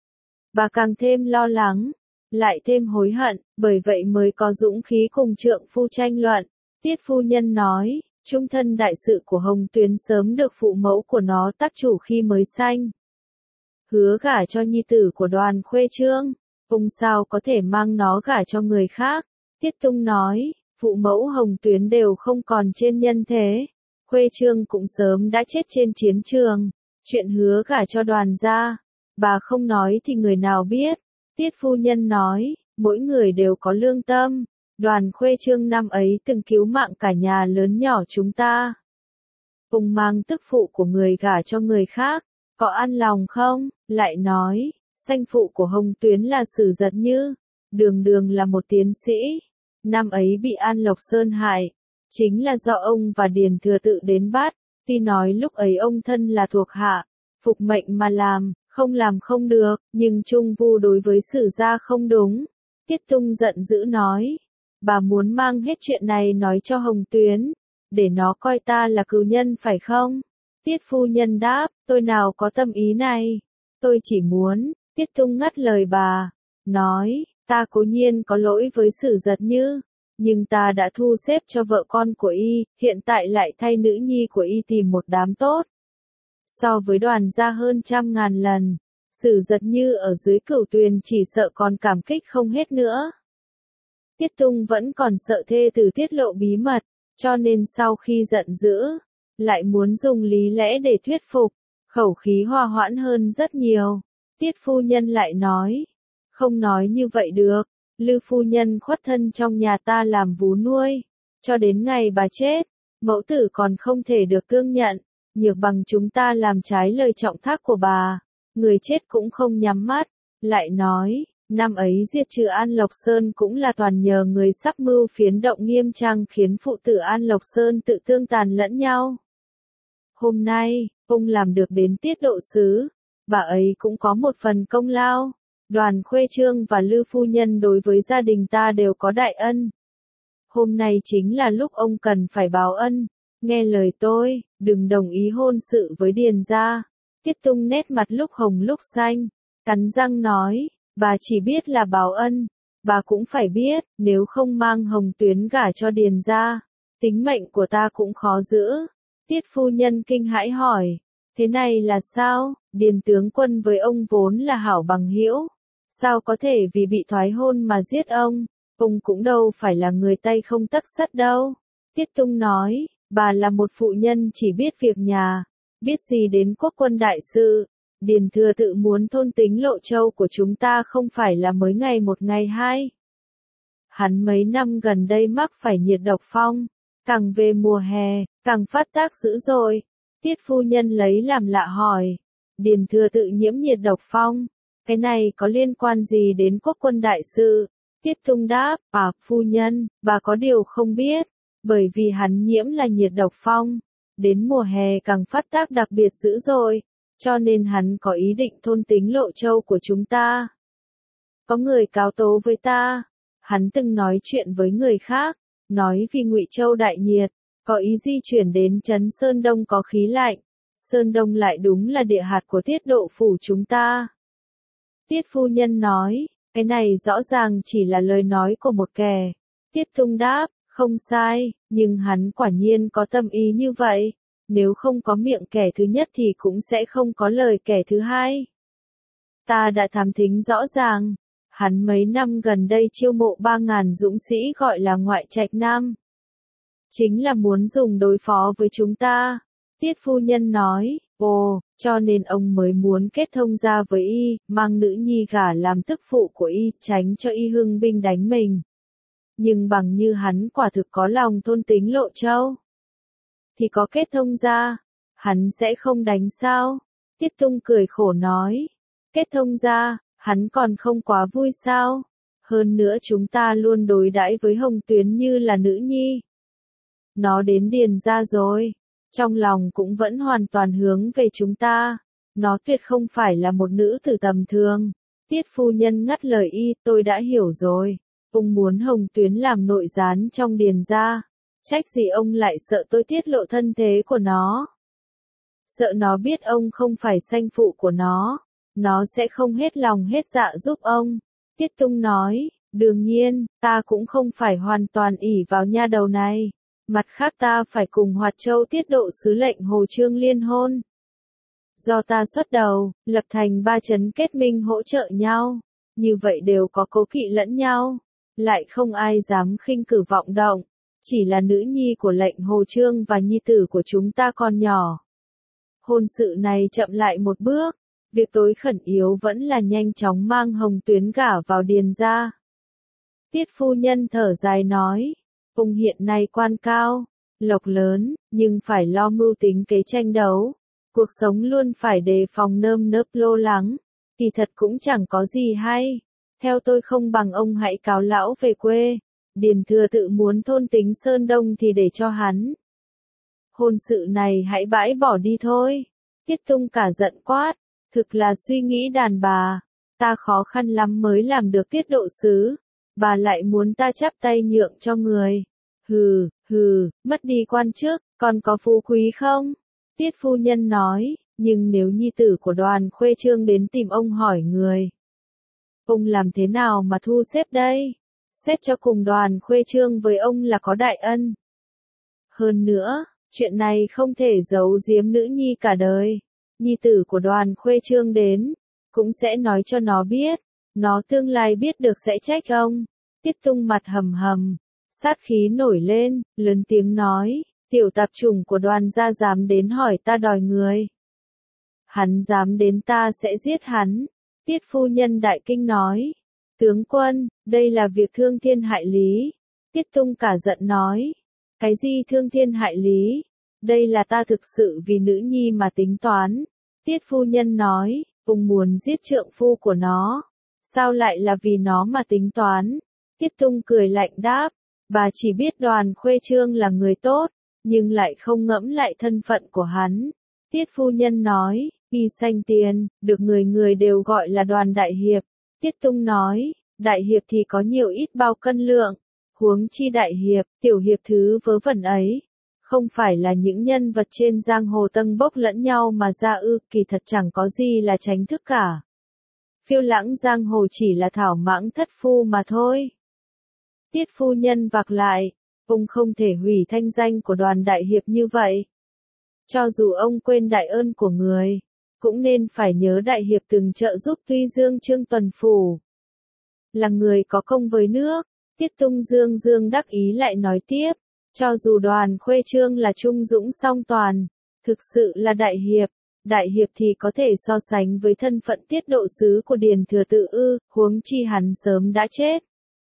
Bà càng thêm lo lắng, lại thêm hối hận, bởi vậy mới có dũng khí cùng trượng phu tranh luận. Tiết phu nhân nói, trung thân đại sự của Hồng Tuyến sớm được phụ mẫu của nó tác chủ khi mới sanh. Hứa gả cho nhi tử của Đoàn Khuê Trương. Ông sao có thể mang nó gả cho người khác? Tiết Tung nói, phụ mẫu Hồng Tuyến đều không còn trên nhân thế. Khuê Trương cũng sớm đã chết trên chiến trường. Chuyện hứa gả cho Đoàn gia, bà không nói thì người nào biết? Tiết phu nhân nói, mỗi người đều có lương tâm. Đoàn Khuê Trương năm ấy từng cứu mạng cả nhà lớn nhỏ chúng ta. Ông mang tức phụ của người gả cho người khác, có an lòng không? Lại nói, sanh phụ của Hồng Tuyến là Sử Giật Như, đường đường là một tiến sĩ. Năm ấy bị An Lộc Sơn hại, chính là do ông và Điền Thừa Tự đến bắt. Tuy nói lúc ấy ông thân là thuộc hạ, phục mệnh mà làm, không làm không được, nhưng trung vu đối với Sử gia không đúng. Tiết Tung giận dữ nói, bà muốn mang hết chuyện này nói cho Hồng Tuyến, để nó coi ta là cừu nhân phải không? Tiết phu nhân đáp, tôi nào có tâm ý này, tôi chỉ muốn. Tiết Tung ngắt lời bà, nói, ta cố nhiên có lỗi với Sử Giật Như, Nhưng ta đã thu xếp cho vợ con của y, hiện tại lại thay nữ nhi của y tìm một đám tốt. So với Đoàn gia hơn trăm ngàn lần, Sử Giật Như ở dưới Cửu Tuyền chỉ sợ còn cảm kích không hết nữa. Tiết Tung vẫn còn sợ thê tử tiết lộ bí mật, cho nên sau khi giận dữ, lại muốn dùng lý lẽ để thuyết phục, khẩu khí hòa hoãn hơn rất nhiều. Tiết phu nhân lại nói, không nói như vậy được, Lư phu nhân khuất thân trong nhà ta làm vú nuôi, cho đến ngày bà chết, mẫu tử còn không thể được tương nhận, nhược bằng chúng ta làm trái lời trọng thác của bà, người chết cũng không nhắm mắt, lại nói, năm ấy diệt trừ An Lộc Sơn cũng là toàn nhờ người sắp mưu phiến động Nghiêm Trang khiến phụ tử An Lộc Sơn tự tương tàn lẫn nhau. Hôm nay, ông làm được đến tiết độ sứ, bà ấy cũng có một phần công lao. Đoàn Khuê Trương và Lư phu nhân đối với gia đình ta đều có đại ân. Hôm nay chính là lúc ông cần phải báo ân, nghe lời tôi, đừng đồng ý hôn sự với Điền gia. Tiết Tung nét mặt lúc hồng lúc xanh, cắn răng nói, bà chỉ biết là báo ân, bà cũng phải biết, nếu không mang Hồng Tuyến gả cho Điền gia, tính mệnh của ta cũng khó giữ. Tiết phu nhân kinh hãi hỏi, thế này là sao? Điền tướng quân với ông vốn là hảo bằng hữu, sao có thể vì bị thoái hôn mà giết ông? Ông cũng đâu phải là người tay không tấc sắt đâu. Tiết Tung nói, bà là một phụ nhân chỉ biết việc nhà, biết gì đến quốc quân đại sự. Điền thừa tự muốn thôn tính Lộ Châu của chúng ta không phải là mới ngày một ngày hai. Hắn mấy năm gần đây mắc phải nhiệt độc phong, càng về mùa hè, càng phát tác dữ dội. Tiết phu nhân lấy làm lạ hỏi, Điền thừa tự nhiễm nhiệt độc phong, cái này có liên quan gì đến quốc quân đại sự? Tiết Tung đáp, à phu nhân, bà có điều không biết, bởi vì hắn nhiễm là nhiệt độc phong, đến mùa hè càng phát tác đặc biệt dữ dội, cho nên hắn có ý định thôn tính Lộ Châu của chúng ta. Có người cáo tố với ta, hắn từng nói chuyện với người khác, nói vì Ngụy Châu đại nhiệt, có ý di chuyển đến trấn Sơn Đông có khí lạnh, Sơn Đông lại đúng là địa hạt của Tiết độ phủ chúng ta. Tiết phu nhân nói, cái này rõ ràng chỉ là lời nói của một kẻ. Tiết Tung đáp, không sai, nhưng hắn quả nhiên có tâm ý như vậy. Nếu không có miệng kẻ thứ nhất thì cũng sẽ không có lời kẻ thứ hai. Ta đã thám thính rõ ràng, hắn mấy năm gần đây chiêu mộ ba ngàn dũng sĩ gọi là ngoại trạch nam. Chính là muốn dùng đối phó với chúng ta. Tiết phu nhân nói, ồ, cho nên ông mới muốn kết thông gia với y, mang nữ nhi gả làm tức phụ của y, tránh cho y hưng binh đánh mình. Nhưng bằng như hắn quả thực có lòng thôn tính Lộ Châu, thì có kết thông gia, hắn sẽ không đánh sao? Tiết Tung cười khổ nói, kết thông gia, hắn còn không quá vui sao? Hơn nữa chúng ta luôn đối đãi với Hồng Tuyến như là nữ nhi. Nó đến Điền gia rồi, trong lòng cũng vẫn hoàn toàn hướng về chúng ta, nó tuyệt không phải là một nữ tử tầm thường. Tiết phu nhân ngắt lời y, tôi đã hiểu rồi, ông muốn Hồng Tuyến làm nội gián trong Điền gia. Trách gì ông lại sợ tôi tiết lộ thân thế của nó? Sợ nó biết ông không phải sanh phụ của nó, nó sẽ không hết lòng hết dạ giúp ông. Tiết Tung nói, đương nhiên, ta cũng không phải hoàn toàn ỷ vào nha đầu này. Mặt khác ta phải cùng Hoạt Châu tiết độ sứ lệnh Hồ Trương liên hôn. Do ta xuất đầu, lập thành ba chấn kết minh hỗ trợ nhau, như vậy đều có cố kỵ lẫn nhau, lại không ai dám khinh cử vọng động. Chỉ là nữ nhi của lệnh Hồ Trương và nhi tử của chúng ta còn nhỏ. Hôn sự này chậm lại một bước, việc tối khẩn yếu vẫn là nhanh chóng mang Hồng Tuyến gả vào Điền gia. Tiết phu nhân thở dài nói, ông hiện nay quan cao, lộc lớn, nhưng phải lo mưu tính kế tranh đấu. Cuộc sống luôn phải đề phòng nơm nớp lo lắng, kỳ thật cũng chẳng có gì hay. Theo tôi không bằng ông hãy cáo lão về quê. Điền thừa tự muốn thôn tính Sơn Đông thì để cho hắn. Hôn sự này hãy bãi bỏ đi thôi. Tiết Tung cả giận quát, thực là suy nghĩ đàn bà, ta khó khăn lắm mới làm được tiết độ sứ, bà lại muốn ta chắp tay nhượng cho người. Hừ, hừ, mất đi quan chức, còn có phú quý không? Tiết phu nhân nói, nhưng nếu nhi tử của Đoàn Khuê Trương đến tìm ông hỏi người, ông làm thế nào mà thu xếp đây? Xét cho cùng Đoàn Khuê Trương với ông là có đại ân. Hơn nữa, chuyện này không thể giấu giếm nữ nhi cả đời. Nhi tử của Đoàn Khuê Trương đến, cũng sẽ nói cho nó biết, nó tương lai biết được sẽ trách ông. Tiết Tung mặt hầm hầm, sát khí nổi lên, lớn tiếng nói, tiểu tạp chủng của Đoàn gia dám đến hỏi ta đòi người. Hắn dám đến ta sẽ giết hắn. Tiết phu nhân đại kinh nói, tướng quân, đây là việc thương thiên hại lý. Tiết Tung cả giận nói, cái gì thương thiên hại lý? Đây là ta thực sự vì nữ nhi mà tính toán. Tiết phu nhân nói, ông muốn giết trượng phu của nó. Sao lại là vì nó mà tính toán? Tiết Tung cười lạnh đáp, bà chỉ biết Đoàn Khuê Trương là người tốt, nhưng lại không ngẫm lại thân phận của hắn. Tiết phu nhân nói, y xanh tiền, được người người đều gọi là Đoàn đại hiệp. Tiết Tung nói, đại hiệp thì có nhiều ít bao cân lượng, huống chi đại hiệp, tiểu hiệp thứ vớ vẩn ấy. Không phải là những nhân vật trên giang hồ tâng bốc lẫn nhau mà ra ư, kỳ thật chẳng có gì là tránh thức cả. Phiêu lãng giang hồ chỉ là thảo mãng thất phu mà thôi. Tiết phu nhân vạc lại, ông không thể hủy thanh danh của Đoàn đại hiệp như vậy. Cho dù ông quên đại ơn của người, cũng nên phải nhớ đại hiệp từng trợ giúp Tuy Dương Trương Tuần Phủ. Là người có công với nước. Tiết Tung dương dương đắc ý lại nói tiếp, cho dù Đoàn Khuê Trương là trung dũng song toàn, thực sự là đại hiệp, đại hiệp thì có thể so sánh với thân phận tiết độ sứ của Điền Thừa Tự ư, huống chi hắn sớm đã chết.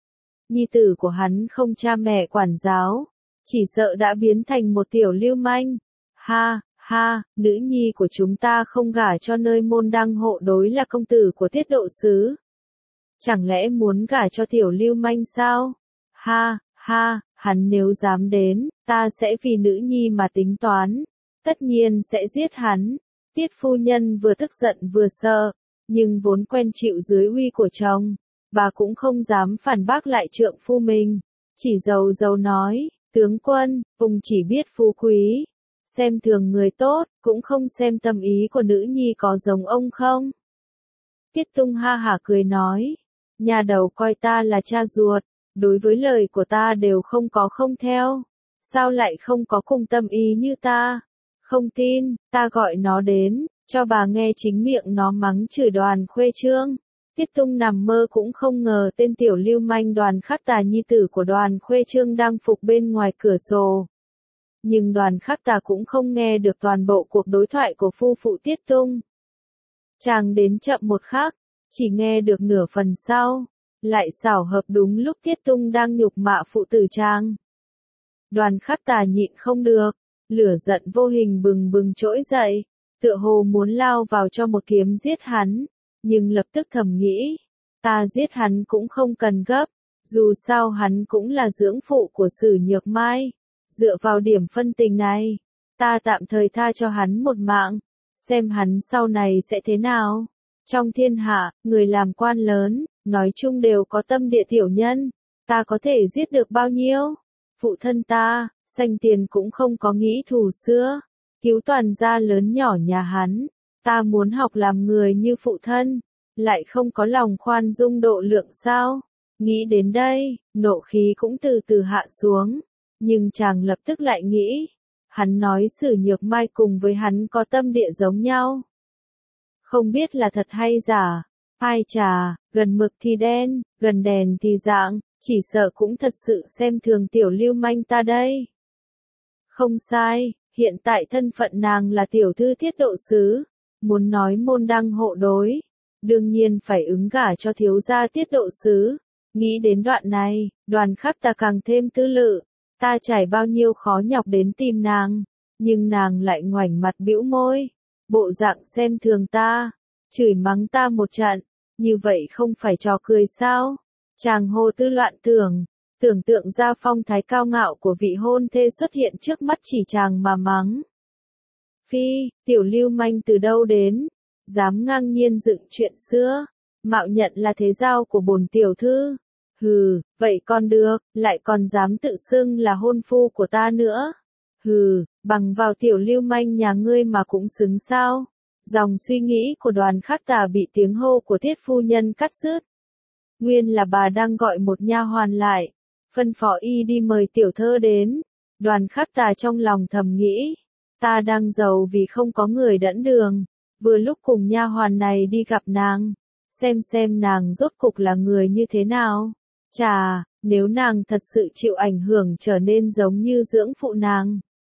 Nhi tử của hắn không cha mẹ quản giáo, chỉ sợ đã biến thành một tiểu lưu manh. Ha, ha, nữ nhi của chúng ta không gả cho nơi môn đăng hộ đối là công tử của tiết độ sứ. Chẳng lẽ muốn gả cho tiểu lưu manh sao? Ha, ha, hắn nếu dám đến, ta sẽ vì nữ nhi mà tính toán. Tất nhiên sẽ giết hắn. Tiết phu nhân vừa tức giận vừa sợ, nhưng vốn quen chịu dưới uy của chồng, bà cũng không dám phản bác lại trượng phu mình. Chỉ dầu dầu nói, tướng quân, ông chỉ biết phú quý, xem thường người tốt, cũng không xem tâm ý của nữ nhi có giống ông không? Tiết Tung ha hả cười nói, nhà đầu coi ta là cha ruột, đối với lời của ta đều không có không theo. Sao lại không có cùng tâm ý như ta? Không tin, ta gọi nó đến, cho bà nghe chính miệng nó mắng chửi Đoàn Khuê Trương. Tiết Tung nằm mơ cũng không ngờ tên tiểu lưu manh Đoàn Khắc Tà nhi tử của Đoàn Khuê Trương đang phục bên ngoài cửa sổ. Nhưng Đoàn Khắc Tà cũng không nghe được toàn bộ cuộc đối thoại của phu phụ Tiết Tung. Chàng đến chậm một khắc, chỉ nghe được nửa phần sau, lại xảo hợp đúng lúc Tiết Tung đang nhục mạ phụ tử chàng. Đoàn Khắc Tà nhịn không được, lửa giận vô hình bừng bừng trỗi dậy, tựa hồ muốn lao vào cho một kiếm giết hắn, nhưng lập tức thầm nghĩ, ta giết hắn cũng không cần gấp, dù sao hắn cũng là dưỡng phụ của Sử Nhược Mai, dựa vào điểm phân tình này, ta tạm thời tha cho hắn một mạng, xem hắn sau này sẽ thế nào. Trong thiên hạ, người làm quan lớn, nói chung đều có tâm địa tiểu nhân, ta có thể giết được bao nhiêu? Phụ thân ta, sanh tiền cũng không có nghĩ thù xưa, cứu toàn gia lớn nhỏ nhà hắn, ta muốn học làm người như phụ thân, lại không có lòng khoan dung độ lượng sao? Nghĩ đến đây, nộ khí cũng từ từ hạ xuống, nhưng chàng lập tức lại nghĩ, hắn nói Sử Nhược Mai cùng với hắn có tâm địa giống nhau. Không biết là thật hay giả, ai chà, gần mực thì đen, gần đèn thì rạng, chỉ sợ cũng thật sự xem thường tiểu lưu manh ta đây. Không sai, hiện tại thân phận nàng là tiểu thư tiết độ sứ, muốn nói môn đăng hộ đối, đương nhiên phải ứng gả cho thiếu gia tiết độ sứ. Nghĩ đến đoạn này, Đoàn Khắc Tà càng thêm tư lự, ta trải bao nhiêu khó nhọc đến tìm nàng, nhưng nàng lại ngoảnh mặt bĩu môi, bộ dạng xem thường ta, chửi mắng ta một trận, như vậy không phải trò cười sao? Chàng hồ tư loạn tưởng, tưởng tượng ra phong thái cao ngạo của vị hôn thê xuất hiện trước mắt chỉ chàng mà mắng. Phi, tiểu lưu manh từ đâu đến, dám ngang nhiên dựng chuyện xưa, mạo nhận là thế giao của bổn tiểu thư. Hừ, vậy còn được, lại còn dám tự xưng là hôn phu của ta nữa. Hừ, bằng vào tiểu lưu manh nhà ngươi mà cũng xứng sao? Dòng suy nghĩ của Đoàn Khắc Tà bị tiếng hô của Tiết phu nhân cắt dứt. Nguyên là bà đang gọi một nha hoàn lại, phân phó y đi mời tiểu thơ đến. Đoàn Khắc Tà trong lòng thầm nghĩ, ta đang giàu vì không có người dẫn đường, vừa lúc cùng nha hoàn này đi gặp nàng, xem xem nàng rốt cục là người như thế nào. Chà, nếu nàng thật sự chịu ảnh hưởng trở nên giống như dưỡng phụ nàng,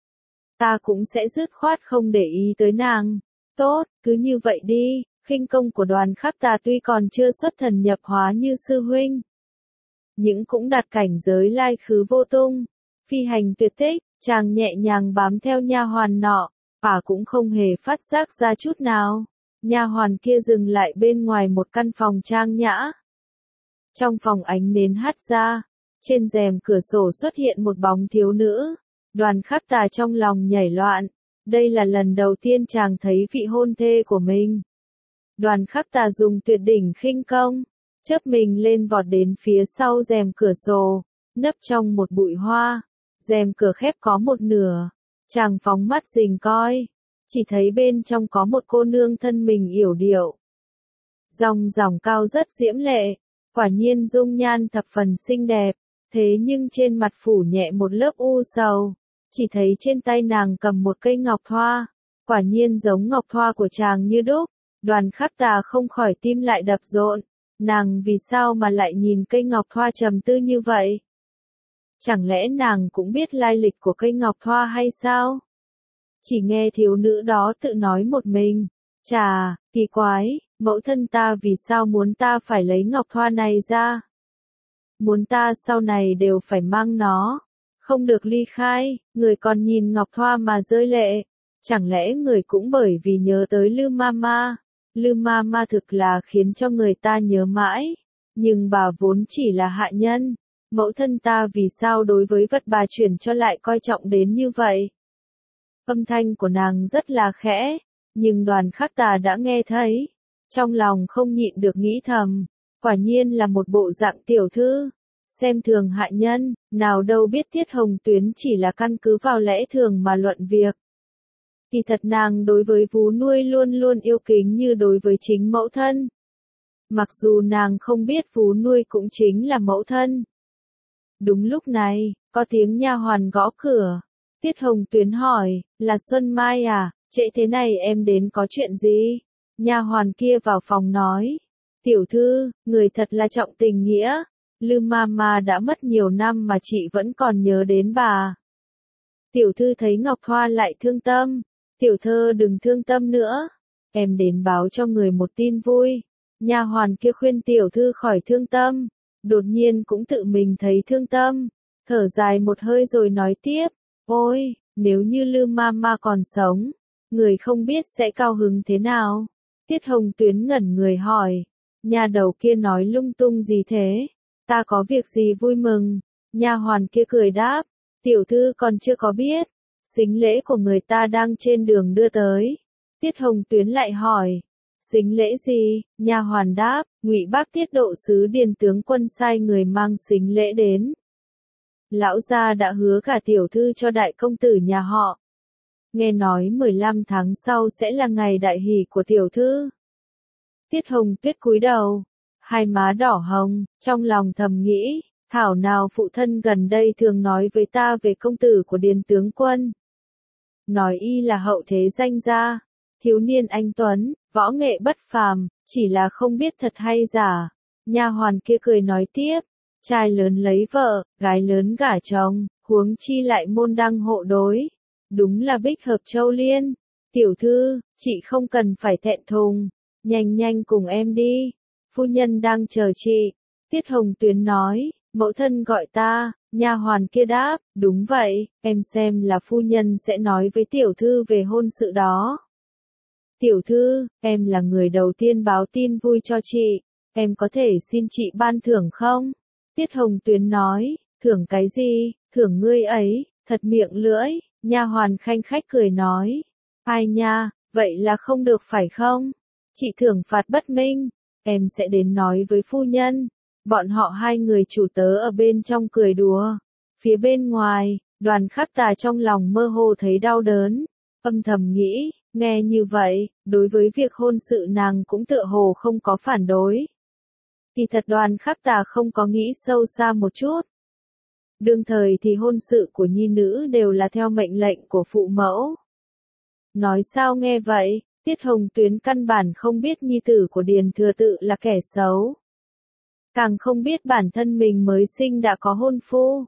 ta cũng sẽ dứt khoát không để ý tới nàng. Tốt, cứ như vậy đi. Khinh công của Đoàn Khắc Tà tuy còn chưa xuất thần nhập hóa như sư huynh, nhưng cũng đạt cảnh giới lai khứ vô tung, phi hành tuyệt tích. Chàng nhẹ nhàng bám theo nha hoàn nọ, bà cũng không hề phát giác ra chút nào. Nha hoàn kia dừng lại bên ngoài một căn phòng trang nhã. Trong phòng ánh nến hắt ra, trên rèm cửa sổ xuất hiện một bóng thiếu nữ. Đoàn Khắc Tà trong lòng nhảy loạn, đây là lần đầu tiên chàng thấy vị hôn thê của mình. Đoàn Khắc Tà dùng tuyệt đỉnh khinh công, chớp mình lên vọt đến phía sau rèm cửa sổ, nấp trong một bụi hoa. Rèm cửa khép có một nửa, chàng phóng mắt rình coi, chỉ thấy bên trong có một cô nương thân mình yểu điệu, dòng dòng cao rất diễm lệ, quả nhiên dung nhan thập phần xinh đẹp, thế nhưng trên mặt phủ nhẹ một lớp u sầu, chỉ thấy trên tay nàng cầm một cây ngọc thoa, quả nhiên giống ngọc thoa của chàng như đúc. Đoàn Khắc Tà không khỏi tim lại đập rộn, nàng vì sao mà lại nhìn cây ngọc thoa trầm tư như vậy? Chẳng lẽ nàng cũng biết lai lịch của cây ngọc thoa hay sao? Chỉ nghe thiếu nữ đó tự nói một mình, chà, kỳ quái, mẫu thân ta vì sao muốn ta phải lấy ngọc thoa này ra? Muốn ta sau này đều phải mang nó, không được ly khai. Người còn nhìn ngọc thoa mà rơi lệ, chẳng lẽ người cũng bởi vì nhớ tới Lư Mama? Lư Mama thực là khiến cho người ta nhớ mãi, nhưng bà vốn chỉ là hạ nhân. Mẫu thân ta vì sao đối với vật bà chuyển cho lại coi trọng đến như vậy? Âm thanh của nàng rất là khẽ, nhưng Đoàn Khắc Tà đã nghe thấy, trong lòng không nhịn được nghĩ thầm, quả nhiên là một bộ dạng tiểu thư, xem thường hạ nhân, nào đâu biết Tiết Hồng Tuyến chỉ là căn cứ vào lẽ thường mà luận việc. Kỳ thật nàng đối với vú nuôi luôn luôn yêu kính như đối với chính mẫu thân. Mặc dù nàng không biết vú nuôi cũng chính là mẫu thân. Đúng lúc này, có tiếng nha hoàn gõ cửa. Tiết Hồng Tuyến hỏi, là Xuân Mai à, trễ thế này em đến có chuyện gì? Nha hoàn kia vào phòng nói, tiểu thư, người thật là trọng tình nghĩa. Lư Mama đã mất nhiều năm mà chị vẫn còn nhớ đến bà. Tiểu thư thấy Ngọc Thoa lại thương tâm. Tiểu thơ đừng thương tâm nữa. Em đến báo cho người một tin vui. Nha hoàn kia khuyên tiểu thư khỏi thương tâm. Đột nhiên cũng tự mình thấy thương tâm. Thở dài một hơi rồi nói tiếp. Ôi, nếu như Lư Mama còn sống, người không biết sẽ cao hứng thế nào. Tiết Hồng Tuyến ngẩn người hỏi. Nha đầu kia nói lung tung gì thế? Ta có việc gì vui mừng? Nha hoàn kia cười đáp. Tiểu thư còn chưa có biết. Sính lễ của người ta đang trên đường đưa tới. Tiết Hồng Tuyến lại hỏi. Sính lễ gì? Nha hoàn đáp. Ngụy Bác Tiết Độ sứ Điền tướng quân sai người mang sính lễ đến. Lão gia đã hứa cả tiểu thư cho đại công tử nhà họ. Nghe nói mười lăm tháng sau sẽ là ngày đại hỷ của tiểu thư. Tiết Hồng Tuyết cúi đầu, hai má đỏ hồng, trong lòng thầm nghĩ, thảo nào phụ thân gần đây thường nói với ta về công tử của Điền tướng quân. Nói y là hậu thế danh gia, thiếu niên anh tuấn, võ nghệ bất phàm, chỉ là không biết thật hay giả. Nha hoàn kia cười nói tiếp, trai lớn lấy vợ, gái lớn gả chồng, huống chi lại môn đăng hộ đối. Đúng là bích hợp châu liên. Tiểu thư, chị không cần phải thẹn thùng, nhanh nhanh cùng em đi. Phu nhân đang chờ chị. Tiết Hồng Tuyến nói, mẫu thân gọi ta. Nha hoàn kia đáp, đúng vậy, em xem là phu nhân sẽ nói với tiểu thư về hôn sự đó. Tiểu thư, em là người đầu tiên báo tin vui cho chị, em có thể xin chị ban thưởng không? Tiết Hồng Tuyến nói, thưởng cái gì, thưởng ngươi ấy, thật miệng lưỡi. Nha hoàn khanh khách cười nói, ai nha, vậy là không được phải không? Chị thưởng phạt bất minh, em sẽ đến nói với phu nhân. Bọn họ hai người chủ tớ ở bên trong cười đùa. Phía bên ngoài, Đoàn Khắc Tà trong lòng mơ hồ thấy đau đớn. Âm thầm nghĩ, nghe như vậy, đối với việc hôn sự nàng cũng tựa hồ không có phản đối. Kỳ thật Đoàn Khắc Tà không có nghĩ sâu xa một chút. Đương thời thì hôn sự của nhi nữ đều là theo mệnh lệnh của phụ mẫu. Nói sao nghe vậy, Tiết Hồng Tuyến căn bản không biết nhi tử của Điền Thừa Tự là kẻ xấu. Càng không biết bản thân mình mới sinh đã có hôn phu.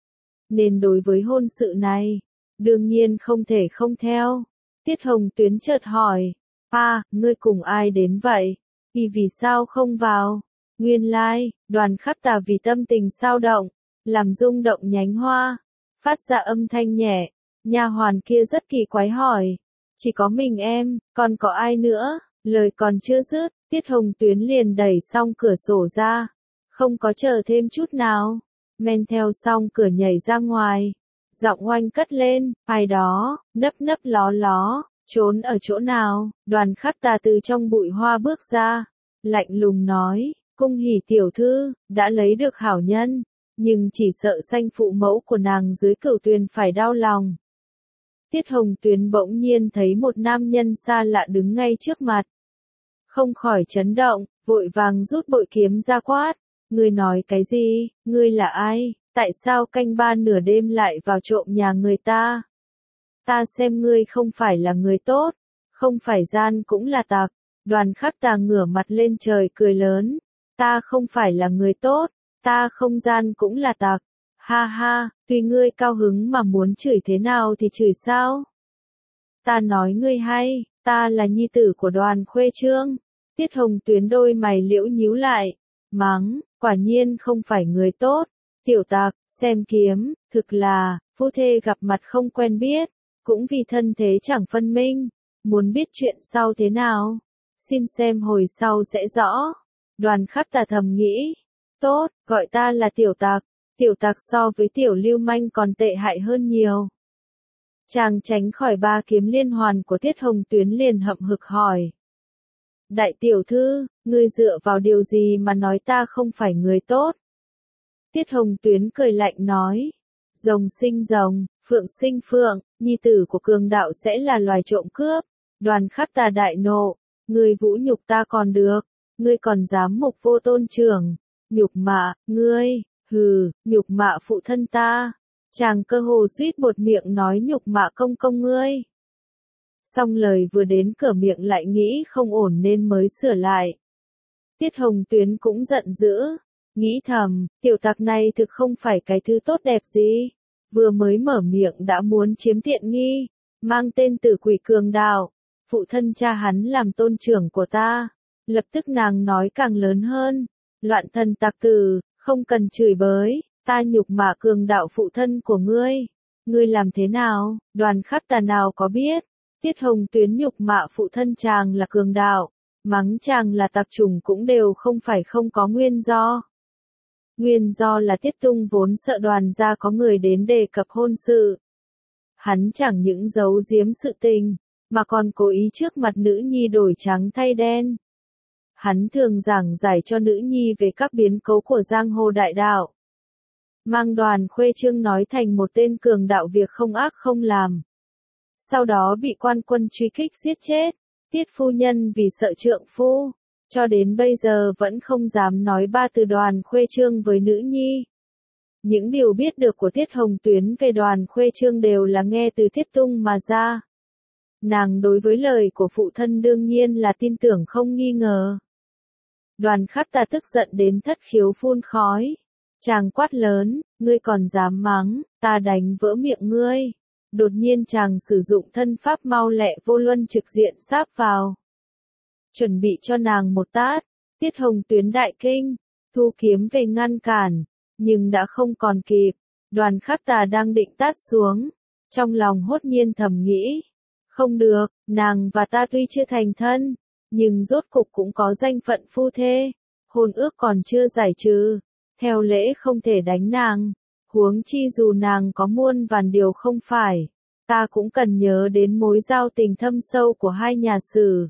Nên đối với hôn sự này, đương nhiên không thể không theo. Tiết Hồng Tuyến chợt hỏi, à, ngươi cùng ai đến vậy? Vì vì sao không vào? Nguyên lai, Đoàn Khắc Tà vì tâm tình sao động, làm rung động nhánh hoa, phát ra âm thanh nhẹ. Nha hoàn kia rất kỳ quái hỏi, chỉ có mình em, còn có ai nữa? Lời còn chưa dứt, Tiết Hồng Tuyến liền đẩy xong cửa sổ ra, không có chờ thêm chút nào, men theo xong cửa nhảy ra ngoài, giọng oanh cất lên, ai đó, nấp nấp ló ló, trốn ở chỗ nào? Đoàn Khắc Tà từ trong bụi hoa bước ra, lạnh lùng nói, cung hỉ tiểu thư, đã lấy được hảo nhân, nhưng chỉ sợ sanh phụ mẫu của nàng dưới cửu tuyền phải đau lòng. Tiết Hồng Tuyến bỗng nhiên thấy một nam nhân xa lạ đứng ngay trước mặt. Không khỏi chấn động, vội vàng rút bội kiếm ra quát. Ngươi nói cái gì? Ngươi là ai? Tại sao canh ba nửa đêm lại vào trộm nhà người ta? Ta xem ngươi không phải là người tốt, không phải gian cũng là tặc. Đoàn Khắc Tà ngửa mặt lên trời cười lớn. Ta không phải là người tốt, ta không gian cũng là tặc. Ha ha, tùy ngươi cao hứng mà muốn chửi thế nào thì chửi sao? Ta nói ngươi hay, ta là nhi tử của Đoàn Khuê Trương. Tiết Hồng Tuyến đôi mày liễu nhíu lại, mắng, quả nhiên không phải người tốt. Tiểu tặc, xem kiếm, thực là, phu thê gặp mặt không quen biết, cũng vì thân thế chẳng phân minh. Muốn biết chuyện sau thế nào? Xin xem hồi sau sẽ rõ. Đoàn Khắc Tà thầm nghĩ, tốt, gọi ta là tiểu tặc. Tiểu tặc so với tiểu lưu manh còn tệ hại hơn nhiều. Chàng tránh khỏi ba kiếm liên hoàn của Tiết Hồng Tuyến liền hậm hực hỏi. Đại tiểu thư, ngươi dựa vào điều gì mà nói ta không phải người tốt? Tiết Hồng Tuyến cười lạnh nói. Rồng sinh rồng, phượng sinh phượng, nhi tử của cường đạo sẽ là loài trộm cướp. Đoàn Khắc Tà đại nộ, ngươi vũ nhục ta còn được, ngươi còn dám mục vô tôn trưởng, nhục mạ, ngươi. Hừ, nhục mạ phụ thân ta. Chàng cơ hồ suýt buột miệng nói nhục mạ công công ngươi. Xong lời vừa đến cửa miệng lại nghĩ không ổn nên mới sửa lại. Tiết Hồng Tuyến cũng giận dữ, nghĩ thầm, tiểu tặc này thực không phải cái thứ tốt đẹp gì. Vừa mới mở miệng đã muốn chiếm tiện nghi, mang tên tử quỷ cường đạo. Phụ thân cha hắn làm tôn trưởng của ta. Lập tức nàng nói càng lớn hơn, loạn thần tặc tử. Không cần chửi bới, ta nhục mạ cường đạo phụ thân của ngươi. Ngươi làm thế nào? Đoàn Khắc Tà nào có biết. Tiết Hồng Tuyến nhục mạ phụ thân chàng là cường đạo, mắng chàng là tặc chủng cũng đều không phải không có nguyên do. Nguyên do là Tiết Tung vốn sợ Đoàn gia có người đến đề cập hôn sự. Hắn chẳng những giấu giếm sự tình, mà còn cố ý trước mặt nữ nhi đổi trắng thay đen. Hắn thường giảng giải cho nữ nhi về các biến cố của giang hồ đại đạo. Mang Đoàn Khuê Trương nói thành một tên cường đạo việc không ác không làm. Sau đó bị quan quân truy kích giết chết. Tiết phu nhân vì sợ trượng phu, cho đến bây giờ vẫn không dám nói ba từ Đoàn Khuê Trương với nữ nhi. Những điều biết được của Tiết Hồng Tuyến về Đoàn Khuê Trương đều là nghe từ Tiết Tung mà ra. Nàng đối với lời của phụ thân đương nhiên là tin tưởng không nghi ngờ. Đoàn Khắc Tà tức giận đến thất khiếu phun khói. Chàng quát lớn, ngươi còn dám mắng, ta đánh vỡ miệng ngươi. Đột nhiên chàng sử dụng thân pháp mau lẹ vô luân trực diện sáp vào. Chuẩn bị cho nàng một tát. Tiết Hồng Tuyến đại kinh, thu kiếm về ngăn cản, nhưng đã không còn kịp. Đoàn Khắc Tà đang định tát xuống, trong lòng hốt nhiên thầm nghĩ. Không được, nàng và ta tuy chưa thành thân, nhưng rốt cục cũng có danh phận phu thê, hôn ước còn chưa giải trừ, theo lễ không thể đánh nàng, huống chi dù nàng có muôn vàn điều không phải, ta cũng cần nhớ đến mối giao tình thâm sâu của hai nhà Sử.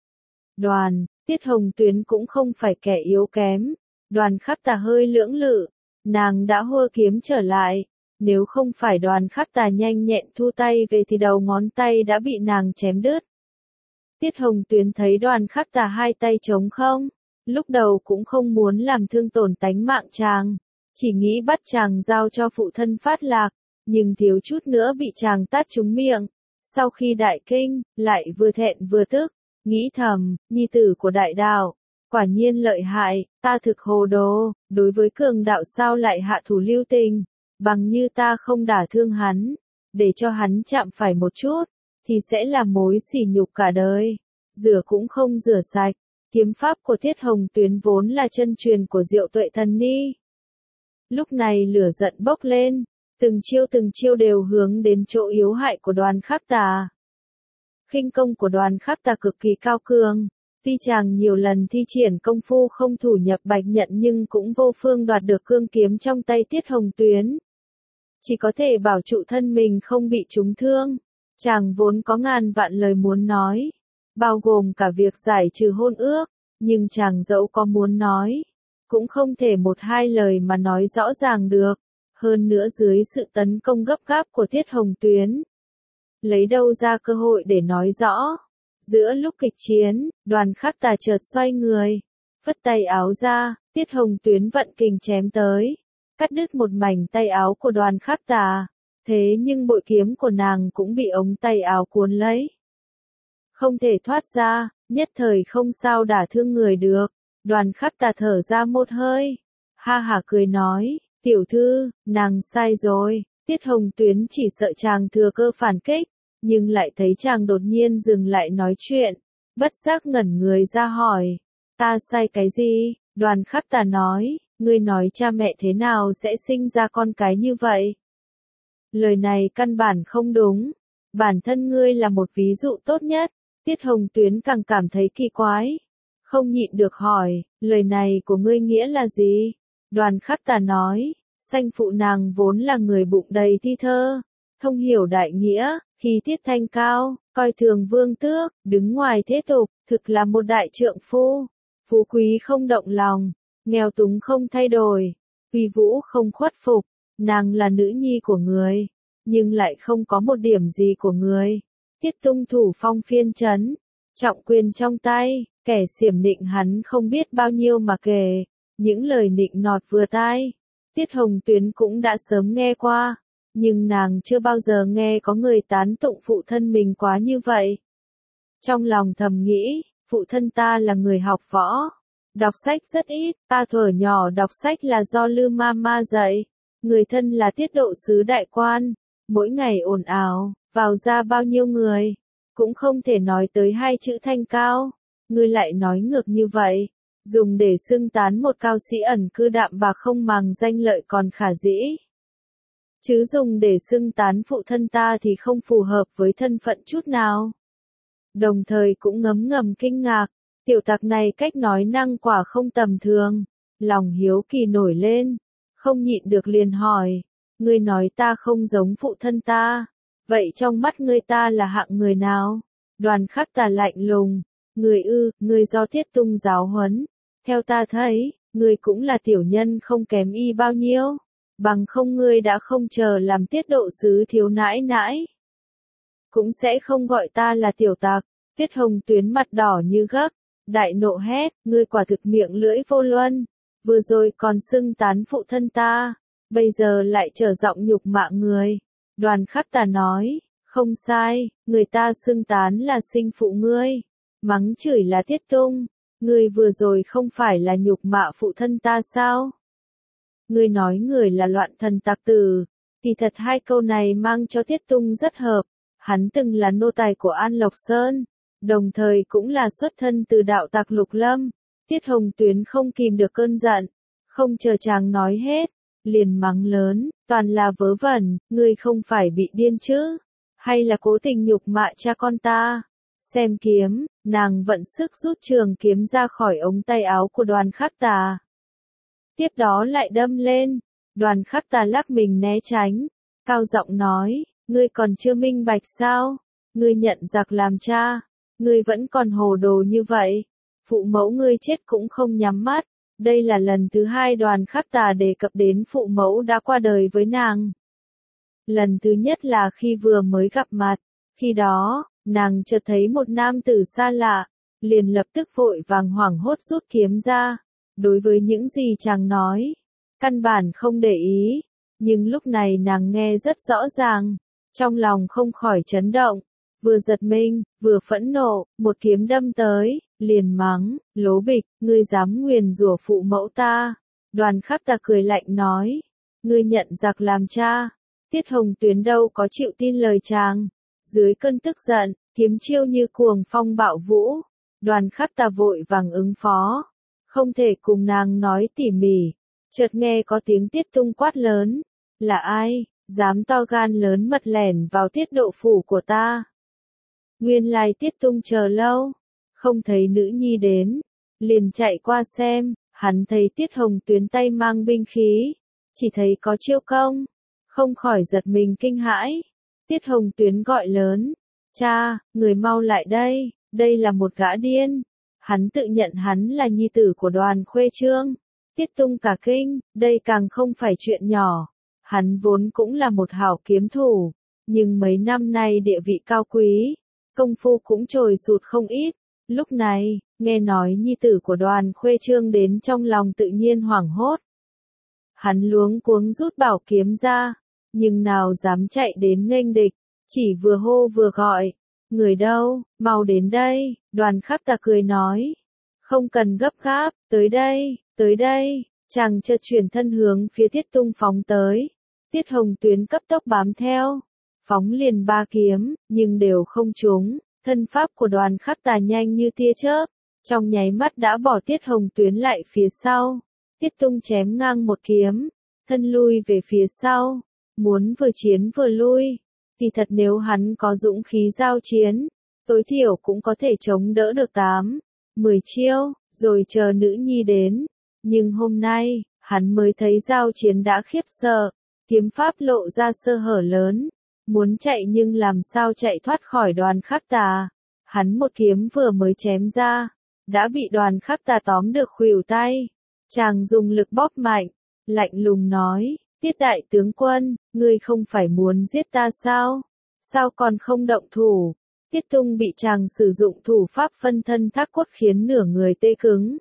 Đoàn, Tiết Hồng Tuyến cũng không phải kẻ yếu kém, Đoàn Khắc Tà hơi lưỡng lự, nàng đã hua kiếm trở lại, nếu không phải Đoàn Khắc Tà nhanh nhẹn thu tay về thì đầu ngón tay đã bị nàng chém đứt. Tiết Hồng Tuyến thấy Đoàn Khắc Tà hai tay trống không, Lúc đầu cũng không muốn làm thương tổn tánh mạng chàng, chỉ nghĩ bắt chàng giao cho phụ thân phát lạc, nhưng thiếu chút nữa bị chàng tát trúng miệng. Sau khi đại kinh, lại vừa thẹn vừa tức, nghĩ thầm, nhi tử của đại đạo, quả nhiên lợi hại, ta thực hồ đồ, đối với cường đạo sao lại hạ thủ lưu tình, bằng như ta không đả thương hắn, để cho hắn chạm phải một chút, thì sẽ là mối sỉ nhục cả đời, rửa cũng không rửa sạch. Kiếm pháp của Thiết Hồng Tuyến vốn là chân truyền của Diệu Tuệ Thần Ni. Lúc này lửa giận bốc lên, từng chiêu từng chiêu đều hướng đến chỗ yếu hại của Đoàn Khắc Tà. Khinh công của Đoàn Khắc Tà cực kỳ cao cường, tuy chàng nhiều lần thi triển công phu không thủ nhập bạch nhận nhưng cũng vô phương đoạt được cương kiếm trong tay Tiết Hồng Tuyến. Chỉ có thể bảo trụ thân mình không bị trúng thương. Chàng vốn có ngàn vạn lời muốn nói, bao gồm cả việc giải trừ hôn ước, nhưng chàng dẫu có muốn nói, cũng không thể một hai lời mà nói rõ ràng được, hơn nữa dưới sự tấn công gấp gáp của Tiết Hồng Tuyến. Lấy đâu ra cơ hội để nói rõ. Giữa lúc kịch chiến, Đoàn Khắc Tà chợt xoay người, phất tay áo ra, Tiết Hồng Tuyến vận kình chém tới, cắt đứt một mảnh tay áo của Đoàn Khắc Tà, thế nhưng bội kiếm của nàng cũng bị ống tay áo cuốn lấy. Không thể thoát ra, nhất thời không sao đả thương người được. Đoàn Khắc Tà thở ra một hơi, ha hả cười nói, tiểu thư, nàng sai rồi. Tiết Hồng Tuyến chỉ sợ chàng thừa cơ phản kích, nhưng lại thấy chàng đột nhiên dừng lại nói chuyện, bất giác ngẩn người ra hỏi, ta sai cái gì? Đoàn Khắc Tà nói, ngươi nói cha mẹ thế nào sẽ sinh ra con cái như vậy? Lời này căn bản không đúng, bản thân ngươi là một ví dụ tốt nhất. Tiết Hồng Tuyến càng cảm thấy kỳ quái, không nhịn được hỏi, lời này của ngươi nghĩa là gì? Đoàn Khắc Tà nói, sanh phụ nàng vốn là người bụng đầy thi thơ, thông hiểu đại nghĩa, khí tiết thanh cao, coi thường vương tước, đứng ngoài thế tục, thực là một đại trượng phu, phú quý không động lòng, nghèo túng không thay đổi, uy vũ không khuất phục, nàng là nữ nhi của người, nhưng lại không có một điểm gì của người. Tiết Tung thủ phong phiên trấn, trọng quyền trong tay, kẻ xiểm nịnh hắn không biết bao nhiêu mà kể, những lời nịnh nọt vừa tai, Tiết Hồng Tuyến cũng đã sớm nghe qua, nhưng nàng chưa bao giờ nghe có người tán tụng phụ thân mình quá như vậy. Trong lòng thầm nghĩ, phụ thân ta là người học võ, đọc sách rất ít, ta thuở nhỏ đọc sách là do Lư Ma Ma dạy, người thân là tiết độ sứ đại quan, mỗi ngày ồn ào, vào ra bao nhiêu người, cũng không thể nói tới hai chữ thanh cao, ngươi lại nói ngược như vậy, dùng để xưng tán một cao sĩ ẩn cư đạm bạc không màng danh lợi còn khả dĩ. Chứ dùng để xưng tán phụ thân ta thì không phù hợp với thân phận chút nào. Đồng thời cũng ngấm ngầm kinh ngạc, tiểu tặc này cách nói năng quả không tầm thường, lòng hiếu kỳ nổi lên, không nhịn được liền hỏi, ngươi nói ta không giống phụ thân ta, vậy trong mắt ngươi ta là hạng người nào? Đoàn Khắc Tà lạnh lùng, người ư, người do Thiết Tung giáo huấn, theo ta thấy, người cũng là tiểu nhân không kém y bao nhiêu, bằng không ngươi đã không chờ làm tiết độ sứ thiếu nãi nãi. Cũng sẽ không gọi ta là tiểu tặc. Tiết Hồng Tuyến mặt đỏ như gấc, đại nộ hét, ngươi quả thực miệng lưỡi vô luân, vừa rồi còn xưng tán phụ thân ta, bây giờ lại trở giọng nhục mạ người. Đoàn Khắc Tà nói, không sai, người ta xưng tán là sinh phụ ngươi, mắng chửi là Tiết Tung, ngươi vừa rồi không phải là nhục mạ phụ thân ta sao? Ngươi nói người là loạn thần tặc tử, thì thật hai câu này mang cho Tiết Tung rất hợp, hắn từng là nô tài của An Lộc Sơn, đồng thời cũng là xuất thân từ đạo tặc Lục Lâm. Tiết Hồng Tuyến không kìm được cơn giận, không chờ chàng nói hết, liền mắng lớn, toàn là vớ vẩn, ngươi không phải bị điên chứ, hay là cố tình nhục mạ cha con ta. Xem kiếm, nàng vận sức rút trường kiếm ra khỏi ống tay áo của Đoàn Khắc Tà. Tiếp đó lại đâm lên, Đoàn Khắc Tà lắc mình né tránh, cao giọng nói, ngươi còn chưa minh bạch sao, ngươi nhận giặc làm cha, ngươi vẫn còn hồ đồ như vậy, phụ mẫu ngươi chết cũng không nhắm mắt. Đây là lần thứ hai Đoàn Khắc Tà đề cập đến phụ mẫu đã qua đời với nàng. Lần thứ nhất là khi vừa mới gặp mặt, khi đó, nàng chợt thấy một nam tử xa lạ, liền lập tức vội vàng hoảng hốt rút kiếm ra. Đối với những gì chàng nói, căn bản không để ý, nhưng lúc này nàng nghe rất rõ ràng, trong lòng không khỏi chấn động, vừa giật mình, vừa phẫn nộ, một kiếm đâm tới, liền mắng, lố bịch, ngươi dám nguyền rủa phụ mẫu ta. Đoàn Khắc Tà cười lạnh nói, ngươi nhận giặc làm cha. Tiết Hồng Tuyến đâu có chịu tin lời chàng, dưới cơn tức giận, kiếm chiêu như cuồng phong bạo vũ. Đoàn Khắc Tà vội vàng ứng phó, không thể cùng nàng nói tỉ mỉ, chợt nghe có tiếng Tiết Tung quát lớn, là ai, dám to gan lớn mật lẻn vào Tiết Độ phủ của ta. Nguyên lai Tiết Tung chờ lâu, không thấy nữ nhi đến, liền chạy qua xem, hắn thấy Tiết Hồng Tuyến tay mang binh khí, chỉ thấy có chiêu công, không khỏi giật mình kinh hãi. Tiết Hồng Tuyến gọi lớn, cha, người mau lại đây, đây là một gã điên. Hắn tự nhận hắn là nhi tử của Đoàn Khuê Trương. Tiết Tung cả kinh, đây càng không phải chuyện nhỏ. Hắn vốn cũng là một hảo kiếm thủ, nhưng mấy năm nay địa vị cao quý, công phu cũng trồi sụt không ít. Lúc này, nghe nói nhi tử của Đoàn Khuê Trương đến, trong lòng tự nhiên hoảng hốt. Hắn luống cuống rút bảo kiếm ra, nhưng nào dám chạy đến nghênh địch, chỉ vừa hô vừa gọi, người đâu, mau đến đây. Đoàn Khắc Tà cười nói, không cần gấp gáp, tới đây, tới đây. Chàng chợt chuyển thân hướng phía Tiết Tung phóng tới. Tiết Hồng Tuyến cấp tốc bám theo, phóng liền ba kiếm, nhưng đều không trúng. Thân pháp của Đoàn Khắc Tà nhanh như tia chớp, trong nháy mắt đã bỏ Tiết Hồng Tuyến lại phía sau. Tiết Tung chém ngang một kiếm, thân lui về phía sau, muốn vừa chiến vừa lui. Thì thật nếu hắn có dũng khí giao chiến, tối thiểu cũng có thể chống đỡ được tám, mười chiêu, rồi chờ nữ nhi đến. Nhưng hôm nay, hắn mới thấy giao chiến đã khiếp sợ, kiếm pháp lộ ra sơ hở lớn, muốn chạy nhưng làm sao chạy thoát khỏi Đoàn Khắc Tà. Hắn một kiếm vừa mới chém ra, đã bị Đoàn Khắc Tà tóm được khuỷu tay. Chàng dùng lực bóp mạnh, lạnh lùng nói, Tiết đại tướng quân, ngươi không phải muốn giết ta sao? Sao còn không động thủ? Tiết Tung bị chàng sử dụng thủ pháp phân thân thác cốt khiến nửa người tê cứng.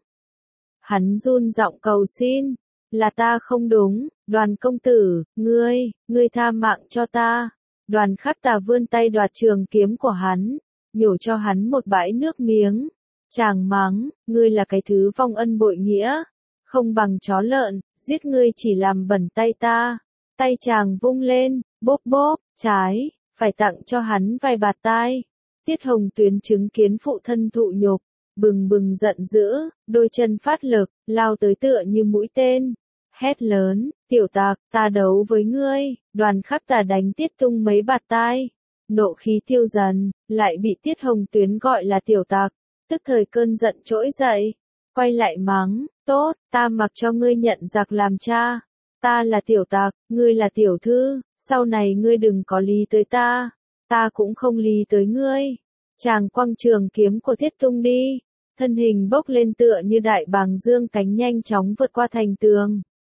Hắn run giọng cầu xin, là ta không đúng, Đoàn công tử, ngươi, ngươi tha mạng cho ta. Đoàn Khắc Tà vươn tay đoạt trường kiếm của hắn, nhổ cho hắn một bãi nước miếng. Chàng mắng, ngươi là cái thứ vong ân bội nghĩa, không bằng chó lợn, giết ngươi chỉ làm bẩn tay ta. Tay chàng vung lên, bốp bốp, trái, phải tặng cho hắn vài bạt tai. Tiết Hồng Tuyến chứng kiến phụ thân thụ nhục, bừng bừng giận dữ, đôi chân phát lực, lao tới tựa như mũi tên. Hét lớn, tiểu tặc, ta đấu với ngươi. Đoàn Khắc Tà đánh Tiết Tung mấy bạt tai, nộ khí tiêu dần, lại bị Tiết Hồng Tuyến gọi là tiểu tặc, tức thời cơn giận trỗi dậy, quay lại mắng, tốt, ta mặc cho ngươi nhận giặc làm cha. Ta là tiểu tặc, ngươi là tiểu thư, sau này ngươi đừng có lý tới ta, ta cũng không lý tới ngươi. Chàng quăng trường kiếm của Tiết Tung đi, thân hình bốc lên tựa như đại bàng dương cánh nhanh chóng vượt qua thành tường.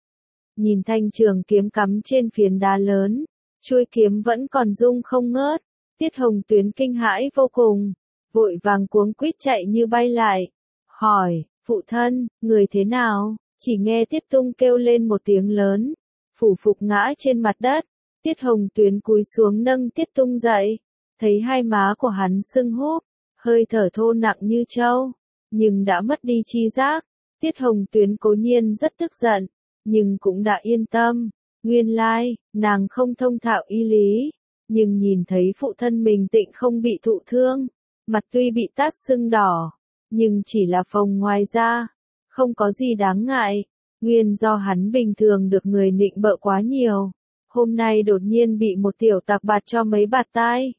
Nhìn thanh trường kiếm cắm trên phiến đá lớn, chuôi kiếm vẫn còn rung không ngớt. Tiết Hồng Tuyến kinh hãi vô cùng, vội vàng cuống quýt chạy như bay lại, hỏi, phụ thân, người thế nào? Chỉ nghe Tiết Tung kêu lên một tiếng lớn, phủ phục ngã trên mặt đất. Tiết Hồng Tuyến cúi xuống nâng Tiết Tung dậy, thấy hai má của hắn sưng húp, hơi thở thô nặng như trâu, nhưng đã mất đi chi giác. Tiết Hồng Tuyến cố nhiên rất tức giận, nhưng cũng đã yên tâm. Nguyên lai, nàng không thông thạo y lý, nhưng nhìn thấy phụ thân mình tịnh không bị thụ thương, mặt tuy bị tát sưng đỏ, nhưng chỉ là phồng ngoài da, không có gì đáng ngại. Nguyên do hắn bình thường được người nịnh bợ quá nhiều, hôm nay đột nhiên bị một tiểu tặc bạt cho mấy bạt tai.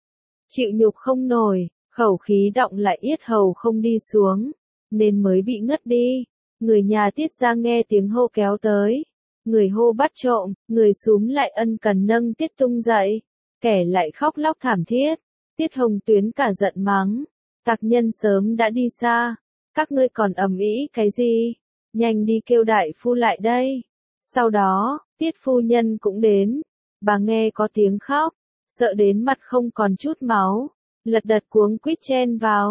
Chịu nhục không nổi, khẩu khí đọng lại yết hầu không đi xuống, nên mới bị ngất đi. Người nhà Tiết ra nghe tiếng hô kéo tới, người hô bắt trộm, người xúm lại ân cần nâng Tiết Tung dậy, kẻ lại khóc lóc thảm thiết. Tiết Hồng Tuyến cả giận mắng, tặc nhân sớm đã đi xa, các ngươi còn ầm ĩ cái gì, nhanh đi kêu đại phu lại đây. Sau đó, Tiết phu nhân cũng đến, bà nghe có tiếng khóc, sợ đến mặt không còn chút máu, lật đật cuống quýt chen vào.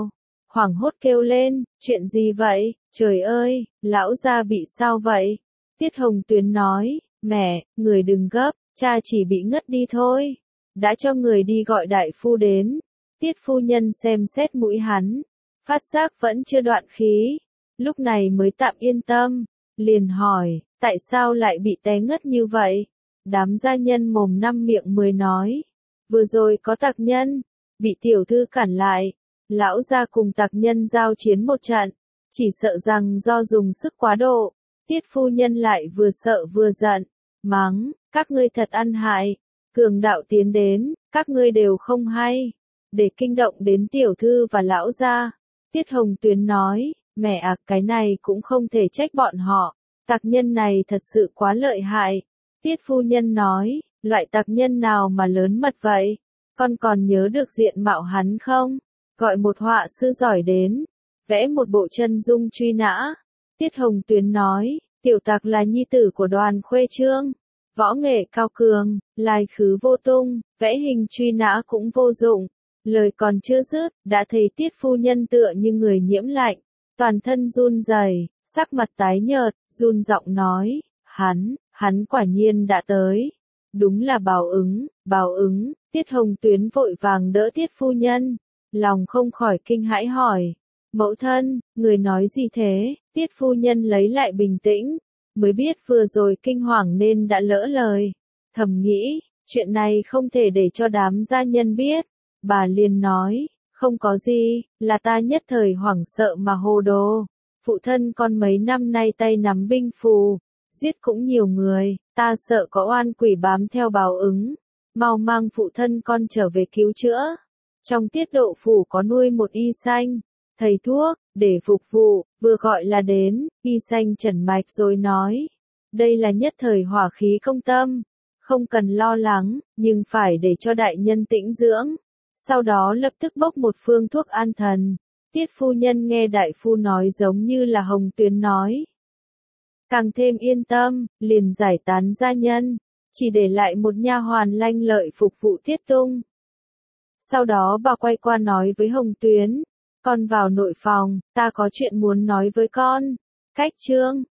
hoảng hốt kêu lên, chuyện gì vậy, trời ơi, lão gia bị sao vậy? Tiết Hồng Tuyến nói, mẹ, người đừng gấp, cha chỉ bị ngất đi thôi. Đã cho người đi gọi đại phu đến. Tiết phu nhân xem xét mũi hắn, phát giác vẫn chưa đoạn khí, lúc này mới tạm yên tâm, liền hỏi, tại sao lại bị té ngất như vậy? Đám gia nhân mồm năm miệng mười nói, vừa rồi có tặc nhân, bị tiểu thư cản lại, lão gia cùng tặc nhân giao chiến một trận, chỉ sợ rằng do dùng sức quá độ, Tiết phu nhân lại vừa sợ vừa giận, mắng, các ngươi thật ăn hại, cường đạo tiến đến, các ngươi đều không hay, để kinh động đến tiểu thư và lão gia. Tiết Hồng Tuyến nói, mẹ à, cái này cũng không thể trách bọn họ, tặc nhân này thật sự quá lợi hại. Tiết phu nhân nói, loại tặc nhân nào mà lớn mật vậy, con còn nhớ được diện mạo hắn không? Gọi một họa sư giỏi đến, vẽ một bộ chân dung truy nã. Tiết Hồng Tuyến nói, tiểu tặc là nhi tử của Đoàn Khuê Trương, võ nghệ cao cường, lai khứ vô tung, vẽ hình truy nã cũng vô dụng. Lời còn chưa dứt, đã thấy Tiết phu nhân tựa như người nhiễm lạnh, toàn thân run rẩy, sắc mặt tái nhợt, run giọng nói, hắn, hắn quả nhiên đã tới. Đúng là báo ứng, báo ứng. Tiết Hồng Tuyến vội vàng đỡ Tiết phu nhân, lòng không khỏi kinh hãi hỏi, mẫu thân, người nói gì thế? Tiết phu nhân lấy lại bình tĩnh, mới biết vừa rồi kinh hoàng nên đã lỡ lời, thầm nghĩ, chuyện này không thể để cho đám gia nhân biết. Bà liền nói, không có gì, là ta nhất thời hoảng sợ mà hồ đồ. Phụ thân con mấy năm nay tay nắm binh phù, giết cũng nhiều người, ta sợ có oan quỷ bám theo báo ứng. Mau mang phụ thân con trở về cứu chữa. Trong Tiết Độ phủ có nuôi một y xanh, thầy thuốc, để phục vụ, vừa gọi là đến, y xanh trần mạch rồi nói. Đây là nhất thời hỏa khí công tâm, không cần lo lắng, nhưng phải để cho đại nhân tĩnh dưỡng. Sau đó lập tức bốc một phương thuốc an thần. Tiết phu nhân nghe đại phu nói giống như là Hồng Tuyến nói. Càng thêm yên tâm, liền giải tán gia nhân, chỉ để lại một nha hoàn lanh lợi phục vụ Tiết Tung. Sau đó bà quay qua nói với Hồng Tuyến, con vào nội phòng, ta có chuyện muốn nói với con. Cách chương